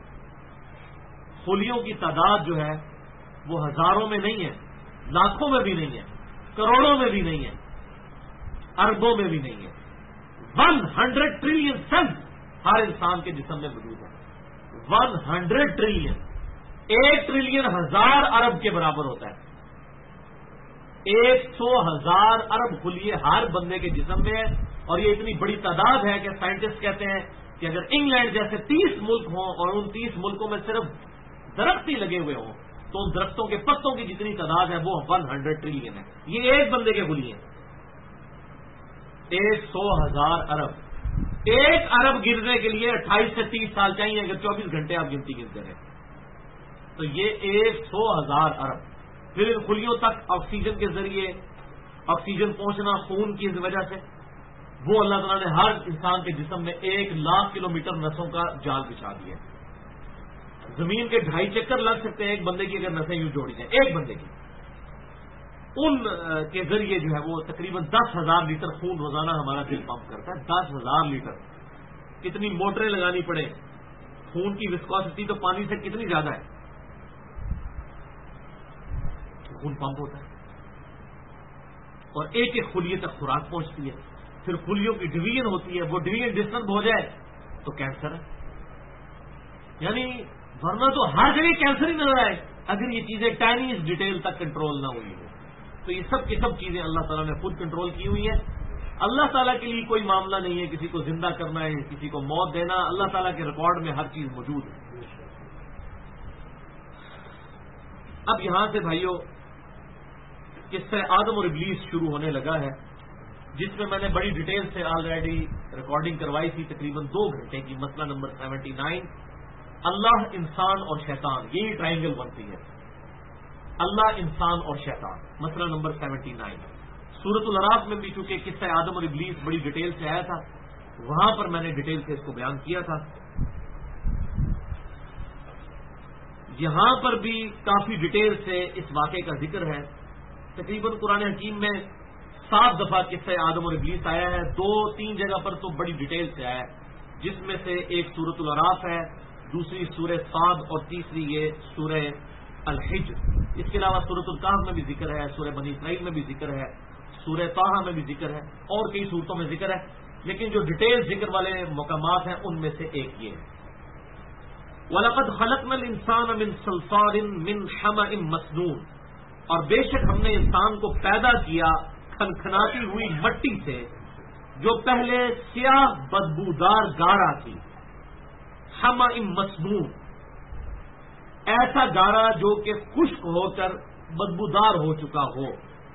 خلیوں کی تعداد جو ہے وہ ہزاروں میں نہیں ہے، لاکھوں میں بھی نہیں ہے، کروڑوں میں بھی نہیں ہے، اربوں میں بھی نہیں ہے. 100 ٹریلین سیلز ہر انسان کے جسم میں موجود ہے. 100 ٹریلین، 1 ٹریلین 1000 ارب کے برابر ہوتا ہے. 100,000 ارب خلیے ہر بندے کے جسم میں ہے. اور یہ اتنی بڑی تعداد ہے کہ سائنٹسٹ کہتے ہیں کہ اگر انگلینڈ جیسے 30 ملک ہوں اور ان 30 ملکوں میں صرف درخت ہی لگے ہوئے ہوں تو ان درختوں کے پتوں کی جتنی تعداد ہے وہ 100 ٹریلین ہے. یہ ایک بندے کے خلیے ہیں. 100,000 ارب. 1 ارب گرنے کے لیے 28 سے 30 سال چاہیے اگر 24 گھنٹے آپ گنتی گنتے رہیں تو. یہ 100,000 ارب. پھر ان خلیوں تک آکسیجن کے ذریعے آکسیجن پہنچنا خون کی وجہ سے وہ اللہ تعالیٰ نے ہر انسان کے جسم میں 1,00,000 کلومیٹر نسوں کا جال بچھا دیا. زمین کے 2.5 چکر لگ سکتے ہیں ایک بندے کی اگر نسیں یوں جوڑی جائیں ایک بندے کی. ان کے ذریعے جو ہے وہ تقریباً 10,000 لیٹر خون روزانہ ہمارا دل پمپ کرتا ہے. 10,000 لیٹر. کتنی موٹریں لگانی پڑے. خون کی وسکوسٹی تو پانی سے کتنی زیادہ ہے. خون پمپ ہوتا ہے اور ایک ایک خلیے تک خوراک پہنچتی ہے. پھر خلیوں کی ڈویژن ہوتی ہے, وہ ڈویژن ڈسٹرب ہو جائے تو کینسر ہے. یعنی ورنہ تو ہر جگہ کینسر ہی نظر آئے اگر یہ چیزیں ٹائنی ڈیٹیل تک کنٹرول نہ ہوئی ہو. تو یہ سب کی سب چیزیں اللہ تعالیٰ نے خود کنٹرول کی ہوئی ہیں. اللہ تعالیٰ کے لیے کوئی معاملہ نہیں ہے کسی کو زندہ کرنا ہے, کسی کو موت دینا. اللہ تعالیٰ کے ریکارڈ میں ہر چیز موجود ہے. اب یہاں سے بھائیوں قصہ آدم اور ابلیس شروع ہونے لگا ہے, جس میں میں نے بڑی ڈیٹیل سے آلریڈی ریکارڈنگ کروائی تھی تقریباً 2 گھنٹے کی. مسئلہ نمبر 79, اللہ, انسان اور شیطان, یہی ٹرائنگل بنتی ہے. اللہ, انسان اور شیطان, مسئلہ نمبر 79. سورۃ الاعراف میں بھی چونکہ قصہ آدم اور ابلیس بڑی ڈیٹیل سے آیا تھا, وہاں پر میں نے ڈیٹیل سے اس کو بیان کیا تھا. یہاں پر بھی کافی ڈیٹیل سے اس واقعے کا ذکر ہے. تقریباً قرآن حکیم میں 7 دفعہ قصہ آدم اور ابلیس آیا ہے. 2-3 جگہ پر تو بڑی ڈیٹیل سے آیا ہے, جس میں سے ایک سورۃ الاعراف ہے, دوسری سورہ صاد اور تیسری یہ سورہ الحجر. اس کے علاوہ سورۃ الکہف میں بھی ذکر ہے, سورہ بنی اسرائیل میں بھی ذکر ہے, سورہ طٰہٰ میں بھی ذکر ہے, اور کئی صورتوں میں ذکر ہے. لیکن جو ڈیٹیل ذکر والے مقامات ہیں ان میں سے ایک یہ ہے, وَلَقَدْ خَلَقْنَا الْإِنسَانَ مِنْ صَلْصَالٍ مِنْ حَمَإٍ مَسْنُونٍ, اور بے شک ہم نے انسان کو پیدا کیا کھنکھناتی ہوئی مٹی سے جو پہلے سیاہ بدبودار گارا تھی. حَمَإٍ مَسْنُونٍ, ایسا گارا جو کہ خشک ہو کر بدبودار ہو چکا ہو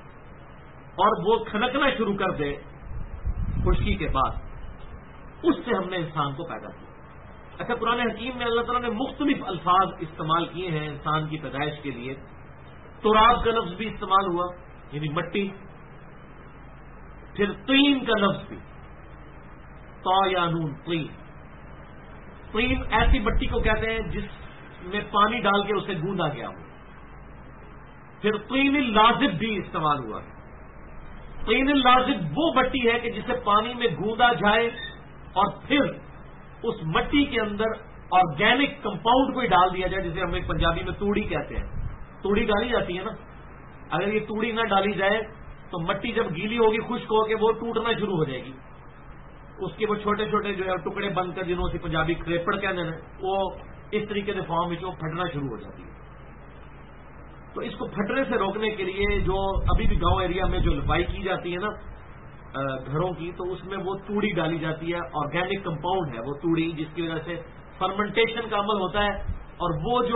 اور وہ کھنکنا شروع کر دے خشکی کے بعد, اس سے ہم نے انسان کو پیدا کیا. اچھا, قرآن حکیم میں اللہ تعالیٰ نے مختلف الفاظ استعمال کیے ہیں انسان کی پیدائش کے لیے. تراب کا لفظ بھی استعمال ہوا, یعنی مٹی. پھر طین کا لفظ بھی, طا یا نون, طین. طین ایسی مٹی کو کہتے ہیں جس میں پانی ڈال کے اسے گوندا گیا ہو. پھر طین اللازب بھی استعمال ہوا. طین اللازب وہ مٹی ہے کہ جسے پانی میں گوندا جائے اور پھر اس مٹی کے اندر آرگینک کمپاؤنڈ کو ہی ڈال دیا جائے, جسے ہم ایک پنجابی میں توڑی کہتے ہیں. توڑی ڈالی جاتی ہے نا, اگر یہ توڑی نہ ڈالی جائے تو مٹی جب گیلی ہوگی خشک ہو کے وہ ٹوٹنا شروع ہو جائے گی. اس کے وہ چھوٹے چھوٹے جو ہے ٹکڑے بن کر, جنہوں سے پنجابی کریپڑ کہتے ہیں, وہ اس طریقے سے فارم میں پھٹنا شروع ہو جاتی ہے. تو اس کو پھٹنے سے روکنے کے لیے جو ابھی بھی گاؤں ایریا میں جو لپائی کی جاتی ہے نا گھروں کی, تو اس میں وہ توڑی ڈالی جاتی ہے. آرگینک کمپاؤنڈ ہے وہ توڑی, جس کی وجہ سے فرمنٹیشن کا عمل ہوتا ہے. اور وہ جو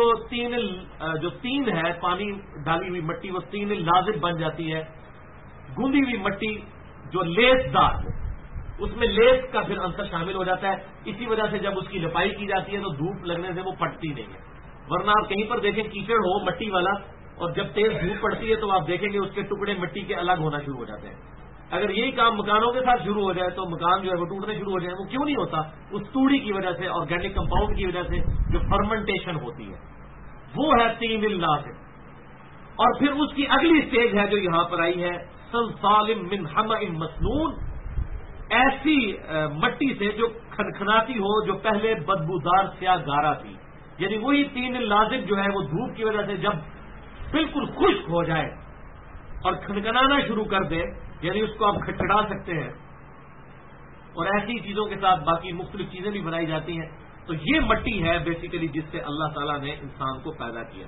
تین ہے پانی ڈالی ہوئی مٹی, وہ تین لازم بن جاتی ہے. گوندی ہوئی مٹی جو لیس دار ہے, اس میں لیس کا پھر عنصر شامل ہو جاتا ہے. اسی وجہ سے جب اس کی لپائی کی جاتی ہے تو دھوپ لگنے سے وہ پھٹتی نہیں ہے. ورنہ آپ کہیں پر دیکھیں کیچڑ ہو مٹی والا, اور جب تیز دھوپ پڑتی ہے تو آپ دیکھیں گے اس کے ٹکڑے مٹی کے الگ ہونا شروع ہو جاتے ہیں. اگر یہی کام مکانوں کے ساتھ شروع ہو جائے تو مکان جو ہے وہ ٹوٹنے شروع ہو جائے. وہ کیوں نہیں ہوتا؟ اس توڑی کی وجہ سے, آرگینک کمپاؤنڈ کی وجہ سے جو فرمنٹیشن ہوتی ہے, وہ ہے طین اللازب. اور پھر اس کی اگلی سٹیج ہے جو یہاں پر آئی ہے, صلصال من حمأ مسنون, ایسی مٹی سے جو کھنکھناتی ہو, جو پہلے بدبودار سیاہ گارا تھی. یعنی وہی طین اللازب جو ہے وہ دھوپ کی وجہ سے جب بالکل خشک ہو جائے اور کھنکھنانا شروع کر دے, یعنی اس کو آپ کھٹکھٹا سکتے ہیں. اور ایسی چیزوں کے ساتھ باقی مختلف چیزیں بھی بنائی جاتی ہیں. تو یہ مٹی ہے بیسیکلی جس سے اللہ تعالیٰ نے انسان کو پیدا کیا.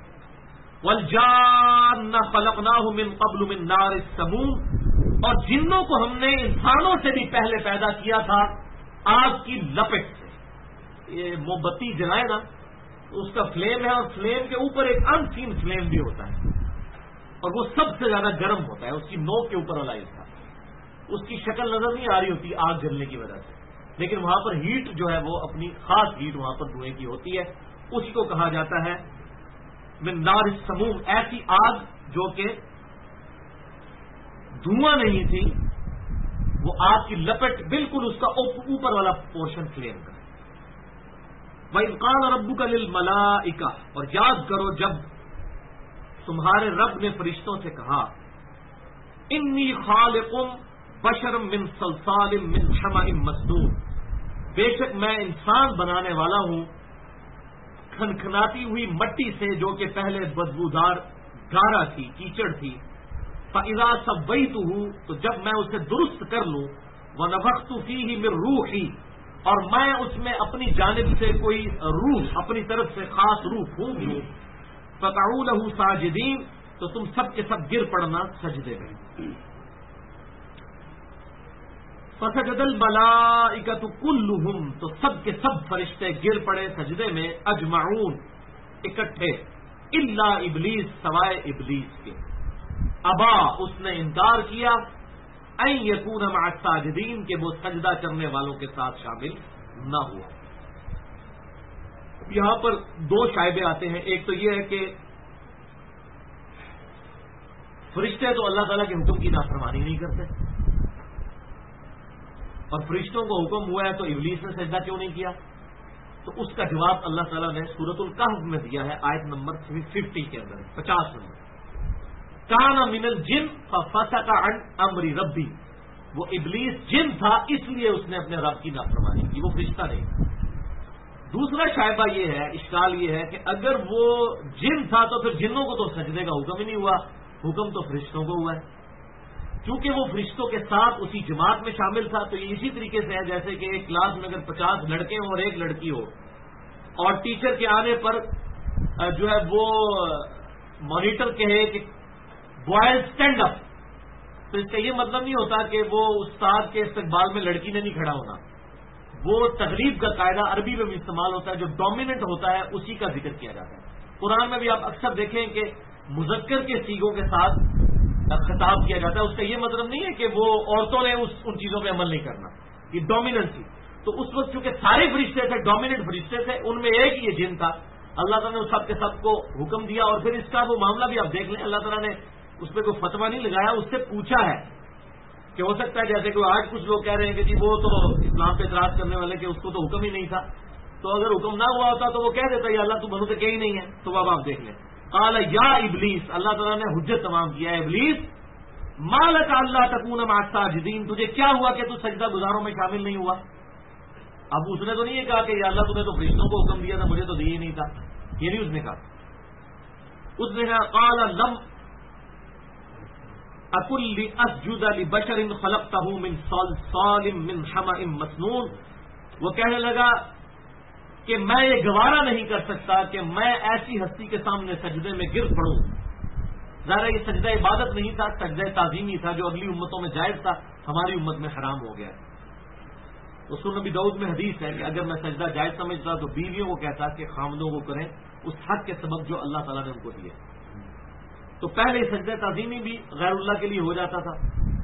وَالْجَانَّ خَلَقْنَاهُ مِن قَبْلُ مِن نَارِ السَّمُومِ, اور جنوں کو ہم نے انسانوں سے بھی پہلے پیدا کیا تھا آگ کی لپٹ سے. یہ موم بتی جلائے نا, اس کا فلیم ہے, اور فلیم کے اوپر ایک انسین فلیم بھی ہوتا ہے, اور وہ سب سے زیادہ گرم ہوتا ہے. اس کی نوک کے اوپر والا حصہ, اس کی شکل نظر نہیں آ رہی ہوتی آگ جلنے کی وجہ سے, لیکن وہاں پر ہیٹ جو ہے وہ اپنی خاص ہیٹ وہاں پر دھوئیں کی ہوتی ہے. اسی کو کہا جاتا ہے من نار السموم, ایسی آگ جو کہ دھواں نہیں تھی, وہ آگ کی لپٹ بالکل اس کا اوپر والا پورشن فلیم کا. وَإِذْ قَالَ رَبُّكَ لِلْمَلَائِكَةِ, اور یاد کرو جب تمہارے رب نے فرشتوں سے کہا, انی خالق بشر من صلصال من حمأ مسنون, بے شک میں انسان بنانے والا ہوں کھنکھناتی ہوئی مٹی سے جو کہ پہلے بدبودار گارا تھی، کیچڑ تھی. فَإِذَا سَوَّيْتُهُ تو جب میں اسے درست کر لوں، وَنَفَخْتُ فِيهِ مِن رُوحِي اور میں اس میں اپنی جانب سے کوئی روح، اپنی طرف سے خاص روح پھونک لوں، فَقَعُوا لَهُ سَاجِدِينَ تو تم سب کے سب گر پڑنا سجدے میں. فَسَجَدَ الْمَلَائِكَةُ كُلُّهُمْ تو سب کے سب فرشتے گر پڑے سجدے میں، اجمعون اکٹھے، الا ابلیس سوائے ابلیس کے. ابا اس نے انکار کیا، ان یکون مع الساجدین کہ وہ سجدہ کرنے والوں کے ساتھ شامل نہ ہوا. یہاں پر دو شائبے آتے ہیں. ایک تو یہ ہے کہ فرشتے تو اللہ تعالیٰ کے حکم کی نافرمانی نہیں کرتے، اور فرشتوں کو حکم ہوا ہے تو ابلیس نے سجدہ کیوں نہیں کیا؟ تو اس کا جواب اللہ تعالیٰ نے سورۃ الکہف میں دیا ہے، آیت نمبر 50 کے اندر، 50 نمبر. کان من الجن ففسق عن امر ربی، وہ ابلیس جن تھا اس لیے اس نے اپنے رب کی نافرمانی کی، وہ فرشتہ نہیں. دوسرا شائبہ یہ ہے، اشکال یہ ہے کہ اگر وہ جن تھا تو پھر جنوں کو تو سجدے کا حکم ہی نہیں ہوا، حکم تو فرشتوں کو ہوا ہے. چونکہ وہ فرشتوں کے ساتھ اسی جماعت میں شامل تھا، تو یہ اسی طریقے سے ہے جیسے کہ ایک کلاس میں اگر 50 لڑکے ہوں اور ایک لڑکی ہو، اور ٹیچر کے آنے پر جو ہے وہ مانیٹر کہے کہ بوائز اسٹینڈ اپ، تو اس کا یہ مطلب نہیں ہوتا کہ وہ استاد کے استقبال میں لڑکی نے نہیں کھڑا ہونا. وہ تغلیب کا قاعدہ عربی میں بھی استعمال ہوتا ہے، جو ڈومیننٹ ہوتا ہے اسی کا ذکر کیا جاتا ہے. قرآن میں بھی آپ اکثر دیکھیں کہ مذکر کے سیغوں کے ساتھ خطاب کیا جاتا ہے. اس کا یہ مطلب نہیں ہے کہ وہ عورتوں نے ان چیزوں پہ عمل نہیں کرنا، یہ ڈومیننسی. تو اس وقت چونکہ سارے فرشتے تھے، ڈومیننٹ فرشتے تھے، ان میں ایک یہ جن تھا. اللہ تعالیٰ نے اس سب کے سب کو حکم دیا، اور پھر اس کا وہ معاملہ بھی آپ دیکھ لیں، اللہ تعالیٰ نے اس پہ کوئی فتویٰ نہیں لگایا، اس سے پوچھا ہے کہ ہو سکتا ہے جیسے کہ آج کچھ لوگ کہہ رہے ہیں کہ جی وہ تو اسلام پہ اعتراض کرنے والے کہ اس کو تو حکم ہی نہیں تھا، تو اگر حکم نہ ہوا ہوتا تو وہ کہہ دیتا یا اللہ تو بنو سے کہ ہی نہیں ہے. تو اب آپ دیکھ لیں، قال یا ابلیس، اللہ تعالیٰ نے حجت تمام کیا ہے، ابلیس ما لک اللہ تکون مع الساجدین، تجھے کیا ہوا کہ تو سجدہ گزاروں میں شامل نہیں ہوا؟ اب اس نے تو نہیں کہا کہ یا اللہ تم نے تو فرشتوں کو حکم دیا تھا، مجھے تو دیا ہی نہیں تھا، یہ نہیں اس نے کہا. اس نے کہا قال لم اکل لاسجد لبشر خلقتہ من صلصال من حمأ مسنون، وہ کہنے لگا کہ میں یہ گوارا نہیں کر سکتا کہ میں ایسی ہستی کے سامنے سجدے میں گر پڑوں. ظاہر یہ سجدہ عبادت نہیں تھا، سجدہ تعظیمی تھا، جو اگلی امتوں میں جائز تھا، ہماری امت میں حرام ہو گیا. رسول نبی داؤد میں حدیث ہے کہ اگر میں سجدہ جائز سمجھتا تو بیویوں کو کہتا کہ خامدوں کو کریں اس حق کے سبب جو اللہ تعالیٰ نے ان کو دیے. تو پہلے سجدہ تعظیمی بھی غیر اللہ کے لیے ہو جاتا تھا.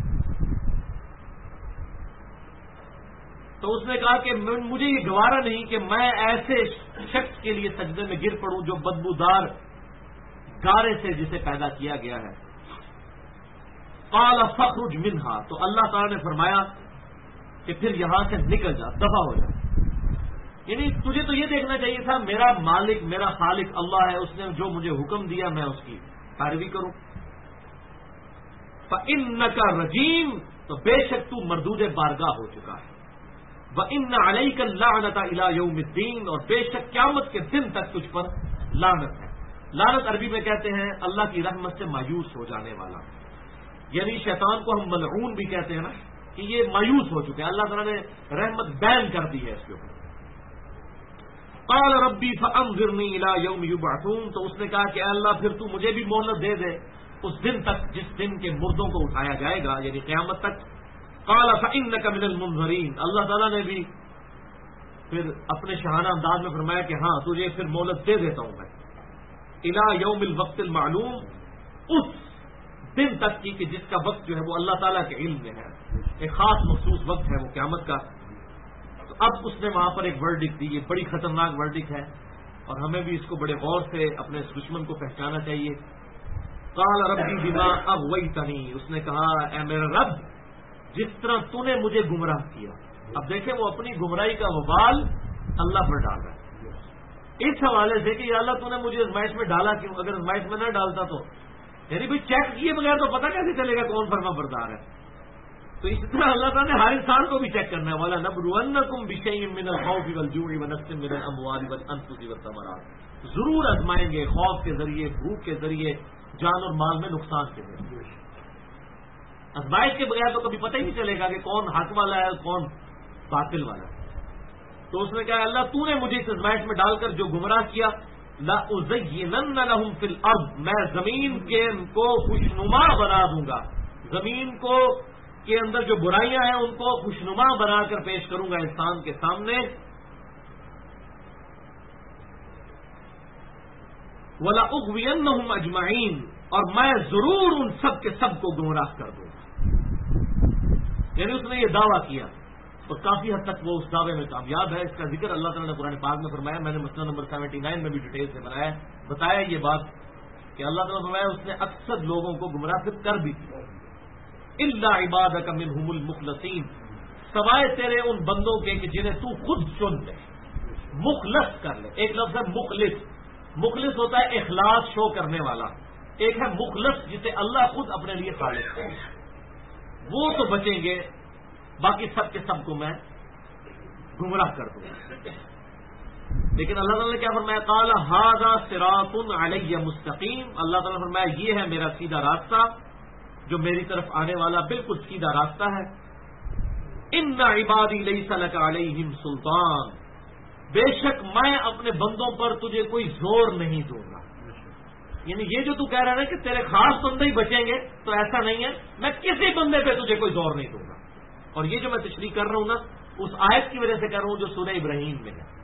تو اس نے کہا کہ مجھے یہ گوارا نہیں کہ میں ایسے شخص کے لیے سجدے میں گر پڑوں جو بدبودار گارے سے جسے پیدا کیا گیا ہے. قال فخرج منها، تو اللہ تعالیٰ نے فرمایا کہ پھر یہاں سے نکل جا، دفع ہو جا. یعنی تجھے تو یہ دیکھنا چاہیے تھا میرا مالک میرا خالق اللہ ہے، اس نے جو مجھے حکم دیا میں اس کی پیروی کروں. فإنک رجیم، تو بے شک تو مردود بارگاہ ہو چکا ہے. وإن علیک اللعنۃ الی یوم الدین، اور بے شک قیامت کے دن تک تجھ پر لعنت ہے. لعنت عربی میں کہتے ہیں اللہ کی رحمت سے مایوس ہو جانے والا، یعنی شیطان کو ہم ملعون بھی کہتے ہیں نا، کہ یہ مایوس ہو چکے ہیں، اللہ تعالیٰ نے رحمت بین کر دی ہے اس کے اوپر. قال ربی فانظرنی الی یوم یبعثون، تو اس نے کہا کہ اے اللہ پھر تو مجھے بھی مہلت دے دے اس دن تک جس دن کے مردوں کو اٹھایا جائے گا، یعنی قیامت تک. قال فانک من المنظرین، اللہ تعالیٰ نے بھی پھر اپنے شاہانہ انداز میں فرمایا کہ ہاں تجھے پھر مہلت دے دیتا ہوں میں، الی یوم الوقت المعلوم، اس دن تک کی کہ جس کا وقت جو ہے وہ اللہ تعالیٰ کے علم میں ہے، ایک خاص مخصوص وقت ہے وہ قیامت کا. تو اب اس نے وہاں پر ایک ورڈکٹ دی، یہ بڑی خطرناک ورڈکٹ ہے اور ہمیں بھی اس کو بڑے غور سے اپنے اس دشمن کو پہچانا چاہیے. قال ربی بما اغویتنی، اس نے کہا اے میرا رب جس طرح تو نے مجھے گمراہ کیا. اب دیکھیں وہ اپنی گمراہی کا وبال اللہ پر ڈال رہا ہے اس حوالے سے کہ یا اللہ تو نے مجھے ازمائش میں ڈالا کیوں، اگر ازمائش میں نہ ڈالتا تو یعنی بھائی چیک کیے بغیر تو پتہ کیسے چلے گا کون فرما بردار ہے. تو اس طرح اللہ تعالیٰ نے ہر انسان کو بھی چیک کرنا ہے. والا نبلونکم بشیء من الخوف والجوع ونقص من الاموال والانفس والثمرات، ضرور آزمائیں گے خوف کے ذریعے، بھوک کے ذریعے جان اور مال میں نقصان کے ذریعے. آزمائش کے بغیر تو کبھی پتہ ہی نہیں چلے گا کہ کون حق والا ہے اور کون باطل والا ہے. تو اس نے کہا اللہ تو نے مجھے اس آزمائش میں ڈال کر جو گمراہ کیا لَأُزَيِّنَنَّ لَهُمْ فِي الْأَرْضِ میں زمین کے ان کو خوشنما بنا دوں گا. زمین کو کے اندر جو برائیاں ہیں ان کو خوشنما بنا کر پیش کروں گا انسان کے سامنے. وَلَأُغْوِيَنَّهُمْ أَجْمَعِينَ اور میں ضرور ان سب کے سب کو گمراہ کر دوں گا. یعنی اس نے یہ دعویٰ کیا اور کافی حد تک وہ اس دعوے میں کامیاب ہے. اس کا ذکر اللہ تعالیٰ نے قرآن پاک میں فرمایا. میں نے مسئلہ نمبر 79 میں بھی ڈیٹیل سے بتایا یہ بات کہ اللہ تعالیٰ نے فرمایا اس نے اکثر لوگوں کو گمراہ کر بھی دیا. الا عبادک منہم المخلصین سوائے تیرے ان بندوں کے کہ جنہیں تو خود چن لے, مخلص کر لے. ایک لفظ ہے مخلص. مخلص ہوتا ہے اخلاص شو کرنے والا. ایک ہے مخلص جسے اللہ خود اپنے لیے خالق کرے. وہ تو بچیں گے, باقی سب کے سب کو میں گمراہ کر دوں گا. لیکن اللہ تعالیٰ نے کیا فرمایا قال ھذا صراط علی مستقیم. اللہ تعالیٰ نے فرمایا یہ ہے میرا سیدھا راستہ جو میری طرف آنے والا بالکل سیدھا راستہ ہے. ان عبادی لیس لک علیہم سلطان بے شک میں اپنے بندوں پر تجھے کوئی زور نہیں دوں گا. یعنی یہ جو تو کہہ رہا ہے کہ تیرے خاص بندے ہی بچیں گے تو ایسا نہیں ہے. میں کسی بندے پہ تجھے کوئی زور نہیں دوں گا. اور یہ جو میں تشریح کر رہا ہوں نا اس آیت کی وجہ سے کر رہا ہوں جو سورہ ابراہیم میں ہے.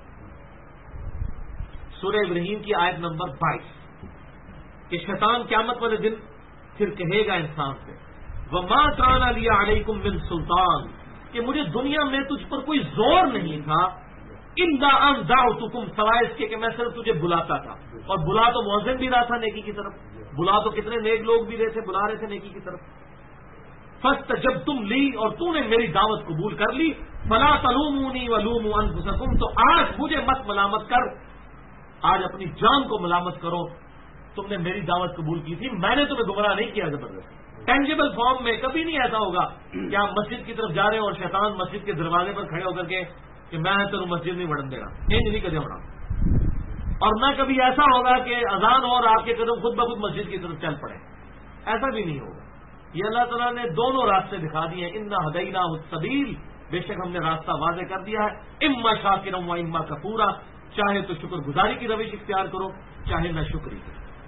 سورہ ابراہیم کی آیت نمبر 22 کہ شیطان قیامت والے دن پھر کہے گا انسان سے وَمَا كَانَ لِيَ عَلَيْكُمْ مِنْ سُلْطَانٍ کہ مجھے دنیا میں تجھ پر کوئی زور نہیں تھا اِلَّا أَنْ دَعَوْتُكُمْ سوائے اس کے کہ میں صرف تجھے بلاتا تھا. اور بلا تو مؤذن بھی رہا تھا نیکی کی طرف. بلا تو کتنے نیک لوگ بھی رہے تھے, بلا رہے تھے نیکی کی طرف. فَاسْتَجَبْتُمْ لِي اور تو نے میری دعوت قبول کر لی. فَلَا تَلُومُونِي وَلُومُوا أَنفُسَكُمْ تو آج مجھے مت ملامت کر, آج اپنی جان کو ملامت کرو. تم نے میری دعوت قبول کی تھی, میں نے تمہیں گمراہ نہیں کیا زبردستی. ٹینجیبل فارم میں کبھی نہیں ایسا ہوگا کہ آپ مسجد کی طرف جا رہے ہیں اور شیطان مسجد کے دروازے پر کھڑے ہو کر کے کہ میں تیروں مسجد نہیں بڑھن دے رہا, نہیں کدے بڑھا. اور نہ کبھی ایسا ہوگا کہ اذان اور آپ کے قدم خود بخود مسجد کی طرف چل پڑے, ایسا بھی نہیں ہوگا. یہ اللہ تعالیٰ نے دونوں راستے دکھا دیے ہیں. انا ہدیناہ السبیل بے شک ہم نے راستہ واضح کر دیا ہے. اما شاکرا و اما کفورا چاہے تو شکر گزاری کی روش اختیار کرو چاہے نہ شکری.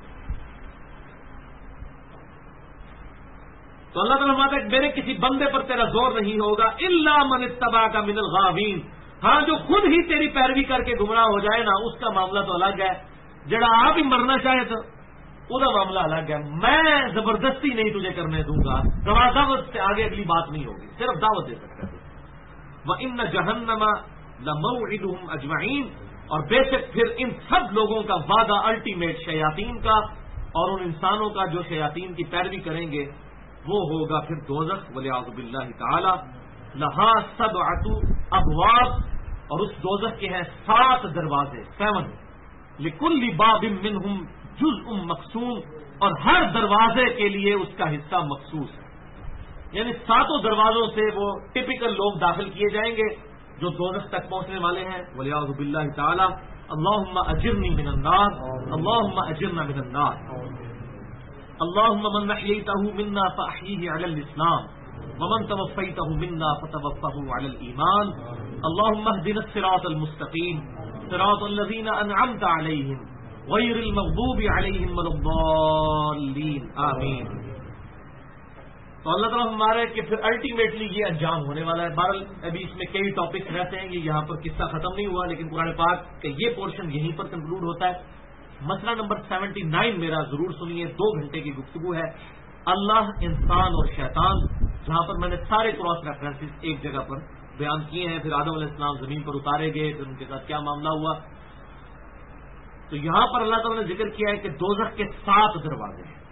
تو اللہ تعالیٰ فرماتا ہے کہ میرے کسی بندے پر تیرا زور نہیں ہوگا الا من اتبعک من الغاوین. ہاں جو خود ہی تیری پیروی کر کے گمراہ ہو جائے نا اس کا معاملہ تو الگ ہے. جڑا آپ ہی مرنا چاہے تو وہ معاملہ الگ ہے. میں زبردستی نہیں تجھے کرنے دوں گا. دعوت سے آگے اگلی بات نہیں ہوگی, صرف دعوت دے سکتا ہے. وَإِنَّ جَهَنَّمَ لَمَوْعِدُهُمْ أَجْمَعِينَ اور بے شک پھر ان سب لوگوں کا وعدہ الٹیمیٹ شیاطین کا اور ان انسانوں کا جو شیاطین کی پیروی کریں گے وہ ہوگا پھر دوزخ. وَلِعَوْذُ بِاللَّهِ تَعَالَى لَهَا سَبْعَةُ أَبْوَابٍ اور اس دوزخ کے ہیں 7 دروازے 7 لِكُلِّ بَابٍ مِّنْهُمْ جُزْءٌ مَقْسُومٌ اور ہر دروازے کے لیے اس کا حصہ مخصوص ہے. یعنی 7 دروازوں سے وہ ٹپیکل لوگ داخل کیے جائیں گے جو دوزخ تک پہنچنے والے ہیں. وَلِعَوْذُ بِاللَّهِ تَعَالَى اللهم اجرنی من النار اللهم اجرنا من النار اللهم من احييته منا فاحيه على الاسلام ومن توفيته منا فتوفه على الايمان اللهم اهدنا الصراط المستقيم صراط الذين انعمت عليهم غير المغضوب عليهم ولا الضالين آمین. تو اللہ تعالیٰ ہمارے کہ پھر الٹیمیٹلی یہ انجام ہونے والا ہے. بہرحال ابھی اس میں کئی ٹاپکس رہتے ہیں, یہ یہاں پر قصہ ختم نہیں ہوا لیکن قرآن پاک کا یہ پورشن یہیں پر کنکلوڈ ہوتا ہے. مسئلہ نمبر 79 میرا ضرور سنیے, 2 گھنٹے کی گفتگو ہے. اللہ, انسان اور شیطان, جہاں پر میں نے سارے کراس ریفرنسز ایک جگہ پر بیان کیے ہیں. پھر آدم علیہ السلام زمین پر اتارے گئے, پھر ان کے ساتھ کیا معاملہ ہوا. تو یہاں پر اللہ تعالیٰ نے ذکر کیا ہے کہ دوزخ کے 7 دروازے ہیں.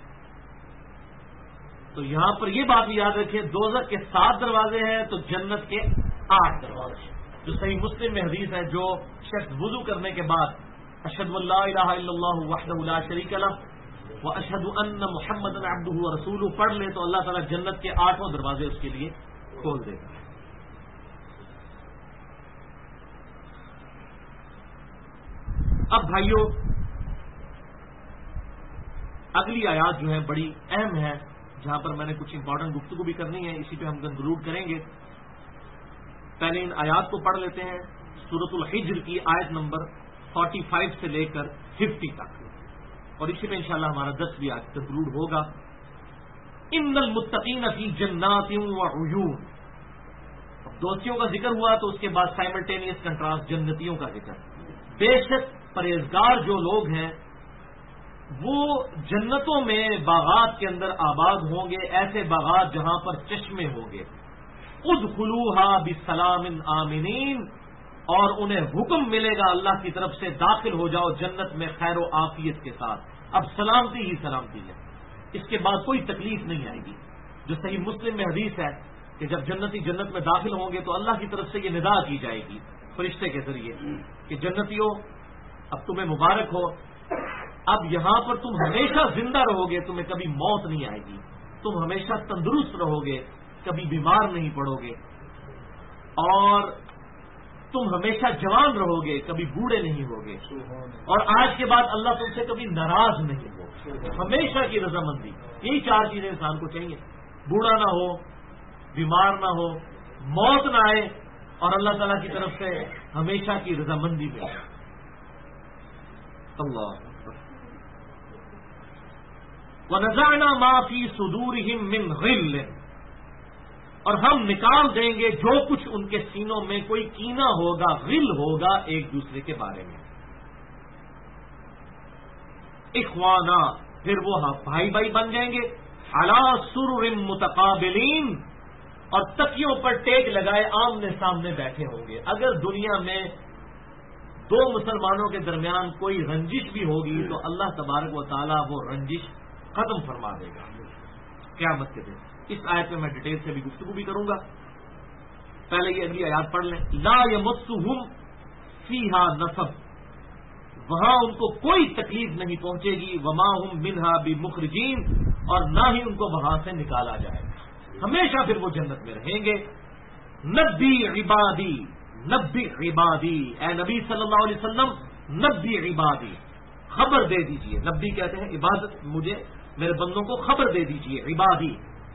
تو یہاں پر یہ بات یاد رکھیں, دوزخ کے 7 دروازے ہیں تو جنت کے 8 دروازے ہیں. جو صحیح مسلم میں حدیث ہے, جو شخص وضو کرنے کے بعد اشہد ان لا الہ الا اللہ وحدہ لا شریک لہ واشہد ان محمدا عبدہ ورسولہ پڑھ لے تو اللہ تعالیٰ جنت کے 8 دروازے اس کے لیے کھول دے گا. اب بھائیو, اگلی آیات جو ہیں بڑی اہم ہے، جہاں پر میں نے کچھ امپورٹنٹ گفتگو بھی کرنی ہے، اسی پہ ہم کنکلوڈ کریں گے۔ پہلے ان آیات کو پڑھ لیتے ہیں، سورۃ الحجر کی آیت نمبر 45 سے لے کر 50 تک، اور اسی پہ انشاءاللہ ہمارا 10 بھی آج کنکلوڈ ہوگا۔ ان المتقین فی جنات وعیون، دوستیوں کا ذکر ہوا تو اس کے بعد سائملٹینیس کنٹراسٹ جنتیوں کا ذکر۔ بے شک پرہیزگار جو لوگ ہیں وہ جنتوں میں باغات کے اندر آباد ہوں گے، ایسے باغات جہاں پر چشمے ہوں گے۔ ادخلوها بسلام آمنین، اور انہیں حکم ملے گا اللہ کی طرف سے داخل ہو جاؤ جنت میں خیر و عافیت کے ساتھ۔ اب سلامتی ہی سلامتی ہے، اس کے بعد کوئی تکلیف نہیں آئے گی۔ جو صحیح مسلم میں حدیث ہے کہ جب جنتی جنت میں داخل ہوں گے تو اللہ کی طرف سے یہ ندا کی جائے گی فرشتے کے ذریعے کہ جنتیوں اب تمہیں مبارک ہو، اب یہاں پر تم ہمیشہ زندہ رہو گے، تمہیں کبھی موت نہیں آئے گی، تم ہمیشہ تندرست رہو گے، کبھی بیمار نہیں پڑو گے، اور تم ہمیشہ جوان رہو گے، کبھی بوڑھے نہیں ہوگے، اور آج کے بعد اللہ تم سے کبھی ناراض نہیں ہو، ہمیشہ کی رضامندی۔ یہی 4 چیزیں انسان کو چاہیے، بوڑھا نہ ہو، بیمار نہ ہو، موت نہ آئے، اور اللہ تعالیٰ کی طرف سے ہمیشہ کی رضامندی ملے۔ اللہ وَنَزَعْنَا مَا فِي صُدُورِهِم مِّن غِلٍّ، اور ہم نکال دیں گے جو کچھ ان کے سینوں میں کوئی کینہ ہوگا، غل ہوگا ایک دوسرے کے بارے میں۔ اخوانا، پھر وہ بھائی بھائی بن جائیں گے، علی سرر متقابلین، اور تکیوں پر ٹیک لگائے آمنے سامنے بیٹھے ہوں گے۔ اگر دنیا میں 2 مسلمانوں کے درمیان کوئی رنجش بھی ہوگی تو اللہ تبارک و تعالیٰ وہ رنجش ختم فرما دے گا قیامت کے دن۔ اس آیت میں ڈیٹیل سے بھی گفتگو بھی کروں گا، پہلے یہ اگلی آیات پڑھ لیں۔ لا یمسہم فیہا نصب، وہاں ان کو کوئی تکلیف نہیں پہنچے گی، وما ہم منہا بمخرجین، اور نہ ہی ان کو وہاں سے نکالا جائے گا، ہمیشہ پھر وہ جنت میں رہیں گے۔ نبی عبادی، نبی عبادی، اے نبی صلی اللہ علیہ وسلم نبی عبادی، خبر دے دیجئے۔ نبی کہتے ہیں عبادت، مجھے میرے بندوں کو خبر دے دیجئے، عبادی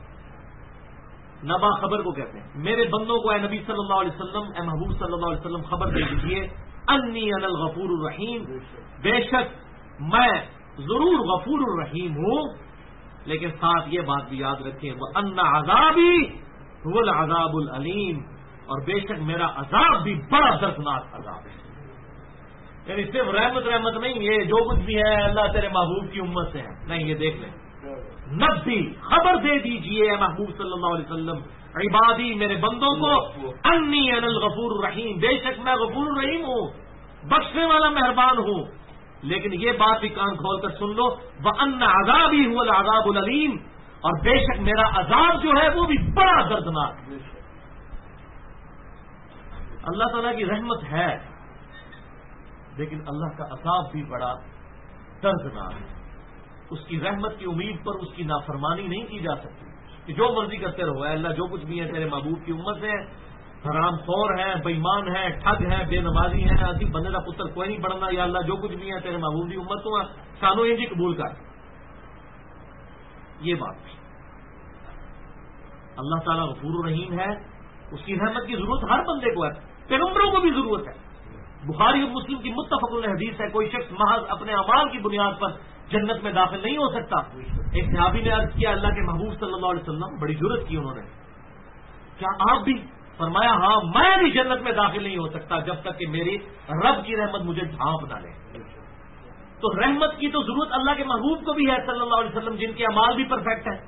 نبا خبر کو کہتے ہیں، میرے بندوں کو اے نبی صلی اللہ علیہ وسلم، اے محبوب صلی اللہ علیہ وسلم خبر دے دیجئے، انی انا الغفور الرحیم، بے شک میں ضرور غفور الرحیم ہوں، لیکن ساتھ یہ بات بھی یاد رکھیں وَأَنَّ عَذَابِي هُوَ الْعَذَابُ الْأَلِيمُ، اور بے شک میرا عذاب بھی بڑا دردناک عذاب ہے۔ یعنی صرف رحمت رحمت نہیں، یہ جو کچھ بھی ہے اللہ تیرے محبوب کی امت سے ہے، نہیں، یہ دیکھ لیں۔ نبی خبر دے دیجئے اے محبوب صلی اللہ علیہ وسلم، عبادی میرے بندوں کو، انی انا الغفور الرحیم، بے شک میں غفور الرحیم ہوں، بخشنے والا مہربان ہوں، لیکن یہ بات بھی کان کھول کر سن لو، وَأَنَّ عَذَابِي هُوَ الْعَذَابُ الْأَلِيمُ، اور بے شک میرا عذاب جو ہے وہ بھی بڑا دردناک ہے۔ اللہ تعالیٰ کی رحمت ہے، لیکن اللہ کا عذاب بھی بڑا دردناک ہے۔ اس کی رحمت کی امید پر اس کی نافرمانی نہیں کی جا سکتی کہ جو مرضی کرتے رہو، اے اللہ جو کچھ بھی ہے تیرے محبوب کی امت سے، حرام خور ہے، بےایمان ہے، ٹھگ ہے، بے نمازی ہے، عظیم بندے کا پتر کوئی نہیں بڑھنا، یا اللہ جو کچھ بھی ہے تیرے محبوب کی امت ہوا سانو یہ جی قبول کر۔ یہ بات اللہ تعالیٰ غفور الرحیم ہے، اس کی رحمت کی ضرورت ہر بندے کو ہے، پیغمبروں کو بھی ضرورت ہے۔ بخاری اور مسلم کی متفق حدیث ہے، کوئی شخص محض اپنے اعمال کی بنیاد پر جنت میں داخل نہیں ہو سکتا۔ ایک صحابی نے عرض کیا اللہ کے محبوب صلی اللہ علیہ وسلم، بڑی جرأت کی انہوں نے، کیا آپ بھی؟ فرمایا ہاں، میں بھی جنت میں داخل نہیں ہو سکتا جب تک کہ میری رب کی رحمت مجھے ڈھانپ نہ لے۔ تو رحمت کی تو ضرورت اللہ کے محبوب کو بھی ہے صلی اللہ علیہ وسلم، جن کے اعمال بھی پرفیکٹ ہے۔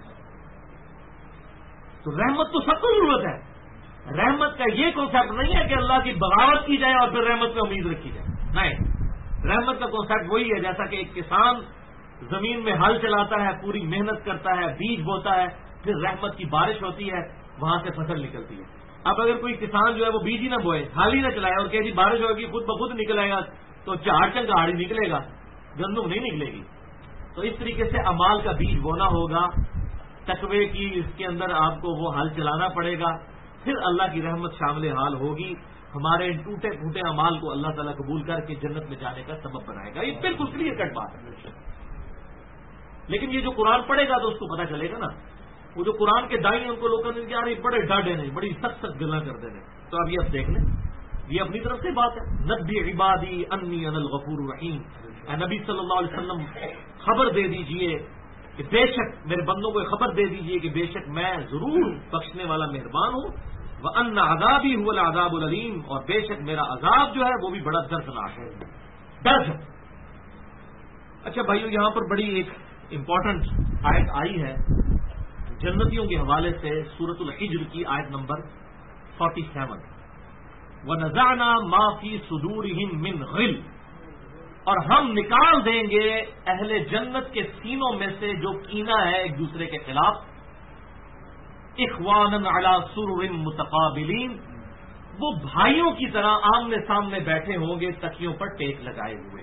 تو رحمت تو سب کو ضرورت ہے۔ رحمت کا یہ کنسیپٹ نہیں ہے کہ اللہ کی بغاوت کی جائے اور پھر رحمت پہ امید رکھی جائے، نہیں، رحمت کا کنسیپٹ وہی ہے جیسا کہ ایک کسان زمین میں ہل چلاتا ہے، پوری محنت کرتا ہے، بیج بوتا ہے، پھر رحمت کی بارش ہوتی ہے، وہاں سے فصل نکلتی ہے۔ اب اگر کوئی کسان جو ہے وہ بیج ہی نہ بوئے، ہل ہی نہ چلائے اور کہ جی بارش ہوگی خود بخود نکلے گا، تو چار چنگاڑ ہی نکلے گا، گندم نہیں نکلے گی۔ تو اس طریقے سے اعمال کا بیج بونا ہوگا، تقوی کی اس کے اندر آپ کو وہ ہل چلانا پڑے گا، پھر اللہ کی رحمت شامل حال ہوگی، ہمارے ان ٹوٹے پھوٹے اعمال کو اللہ تعالیٰ قبول کر کے جنت میں جانے کا سبب بنائے گا۔ یہ بالکل کلیئر کٹ بات ہے۔ لیکن یہ جو قرآن پڑھے گا تو اس کو پتا چلے گا نا. وہ جو قرآن کے دائیں ان کو لوگ کہتے ہیں کہ یار یہ بڑے ڈاڈے نہیں، بڑی سخت سخت گلا کرتے ہیں. تو اب یہ اب دیکھ لیں، یہ اپنی طرف سے بات ہے. نبی عبادی انی انا الغفور الرحیم. اے نبی صلی اللہ علیہ وسلم خبر دے دیجئے کہ بے شک میرے بندوں کو خبر دے دیجئے کہ بے شک میں ضرور بخشنے والا مہربان ہوں. وَأَنَّ عَذَابِي هُوَ الْعَذَابُ الْأَلِيمُ، اور بے شک میرا عذاب جو ہے وہ بھی بڑا دردناک ہے. درد. اچھا بھائیو، یہاں پر بڑی ایک امپورٹنٹ آیت آئی ہے جنتیوں کے حوالے سے، سورۃ الحجر کی آیت نمبر 47. وَنَزَعْنَا مَا فِي صُدُورِهِم مِّنْ غِلٍّ، اور ہم نکال دیں گے اہل جنت کے سینوں میں سے جو کینہ ہے ایک دوسرے کے خلاف. اخواناً علی سرر متقابلین، وہ بھائیوں کی طرح آمنے سامنے بیٹھے ہوں گے تکیوں پر ٹیک لگائے ہوئے.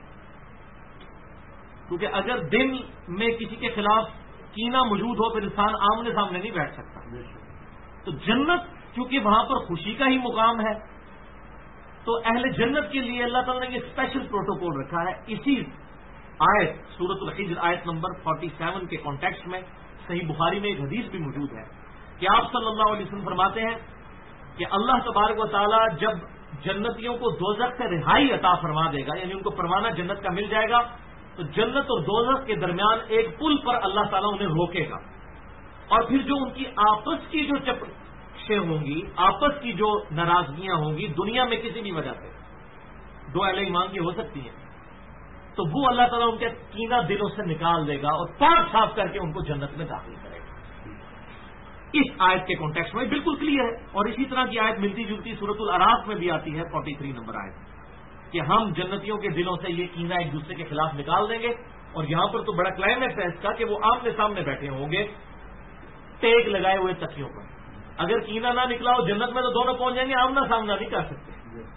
کیونکہ اگر دل میں کسی کے خلاف کینہ موجود ہو پھر انسان آمنے سامنے نہیں بیٹھ سکتا. تو جنت کیونکہ وہاں پر خوشی کا ہی مقام ہے، تو اہل جنت کے لیے اللہ تعالیٰ نے یہ اسپیشل پروٹوکول رکھا ہے. اسی آیت سورۃ الحجر آیت نمبر 47 کے کانٹیکسٹ میں صحیح بخاری میں ایک حدیث بھی موجود ہے کہ آپ صلی اللہ علیہ وسلم فرماتے ہیں کہ اللہ تبارک و تعالیٰ جب جنتیوں کو دوزخ سے رہائی عطا فرما دے گا، یعنی ان کو پروانہ جنت کا مل جائے گا، تو جنت اور دوزخ کے درمیان ایک پل پر اللہ تعالیٰ انہیں روکے گا. اور پھر جو ان کی آپس کی جو چپشیں ہوں گی، آپس کی جو ناراضگیاں ہوں گی دنیا میں کسی بھی وجہ سے، دو اہل ایمان کی ہو سکتی ہیں، تو وہ اللہ تعالیٰ ان کے کینہ دلوں سے نکال دے گا اور پاک صاف کر کے ان کو جنت میں داخل کرے گا. اس آیت کے کانٹیکسٹ میں بالکل کلیئر ہے. اور اسی طرح کی آیت ملتی جلتی سورۃ الاعراف میں بھی آتی ہے 43 نمبر آیت کہ ہم جنتیوں کے دلوں سے یہ کینہ ایک دوسرے کے خلاف نکال دیں گے. اور یہاں پر تو بڑا کلائمیکس ہے اس کا کہ وہ آمنے سامنے بیٹھے ہوں گے ٹیک لگائے ہوئے تکیوں پر. اگر کینہ نہ نکلا ہو جنت میں تو دونوں پہنچ جائیں گے، آمنا سامنا نہیں کر سکتے.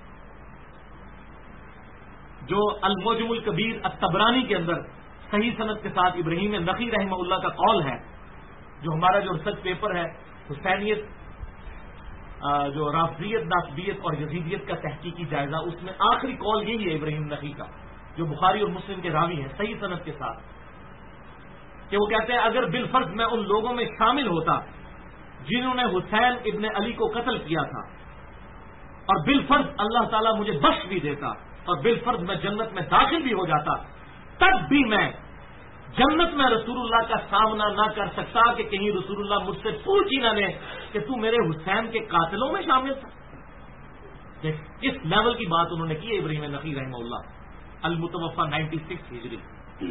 جو المعجم الکبیر الطبرانی کے اندر صحیح سند کے ساتھ ابراہیم نخعی رحمہ اللہ کا قول ہے، جو ہمارا جو ریسرچ پیپر ہے حسینیت، جو رافضیت، ناصبیت اور یزیدیت کا تحقیقی جائزہ، اس میں آخری قول یہی ہے ابراہیم نخعی کا، جو بخاری اور مسلم کے راوی ہیں صحیح سند کے ساتھ، کہ وہ کہتے ہیں اگر بالفرض میں ان لوگوں میں شامل ہوتا جنہوں نے حسین ابن علی کو قتل کیا تھا، اور بالفرض اللہ تعالیٰ مجھے بخش بھی دیتا اور بالفرض میں جنت میں داخل بھی ہو جاتا، تب بھی میں جنت میں رسول اللہ کا سامنا نہ کر سکتا کہ کہیں رسول اللہ مجھ سے پوچھ ہی نہ لے کہ تو میرے حسین کے قاتلوں میں شامل تھا. اس لیول کی بات انہوں نے کی ہے ابراہیم نخعی رحمہ اللہ، المتوفى 96 ہجری.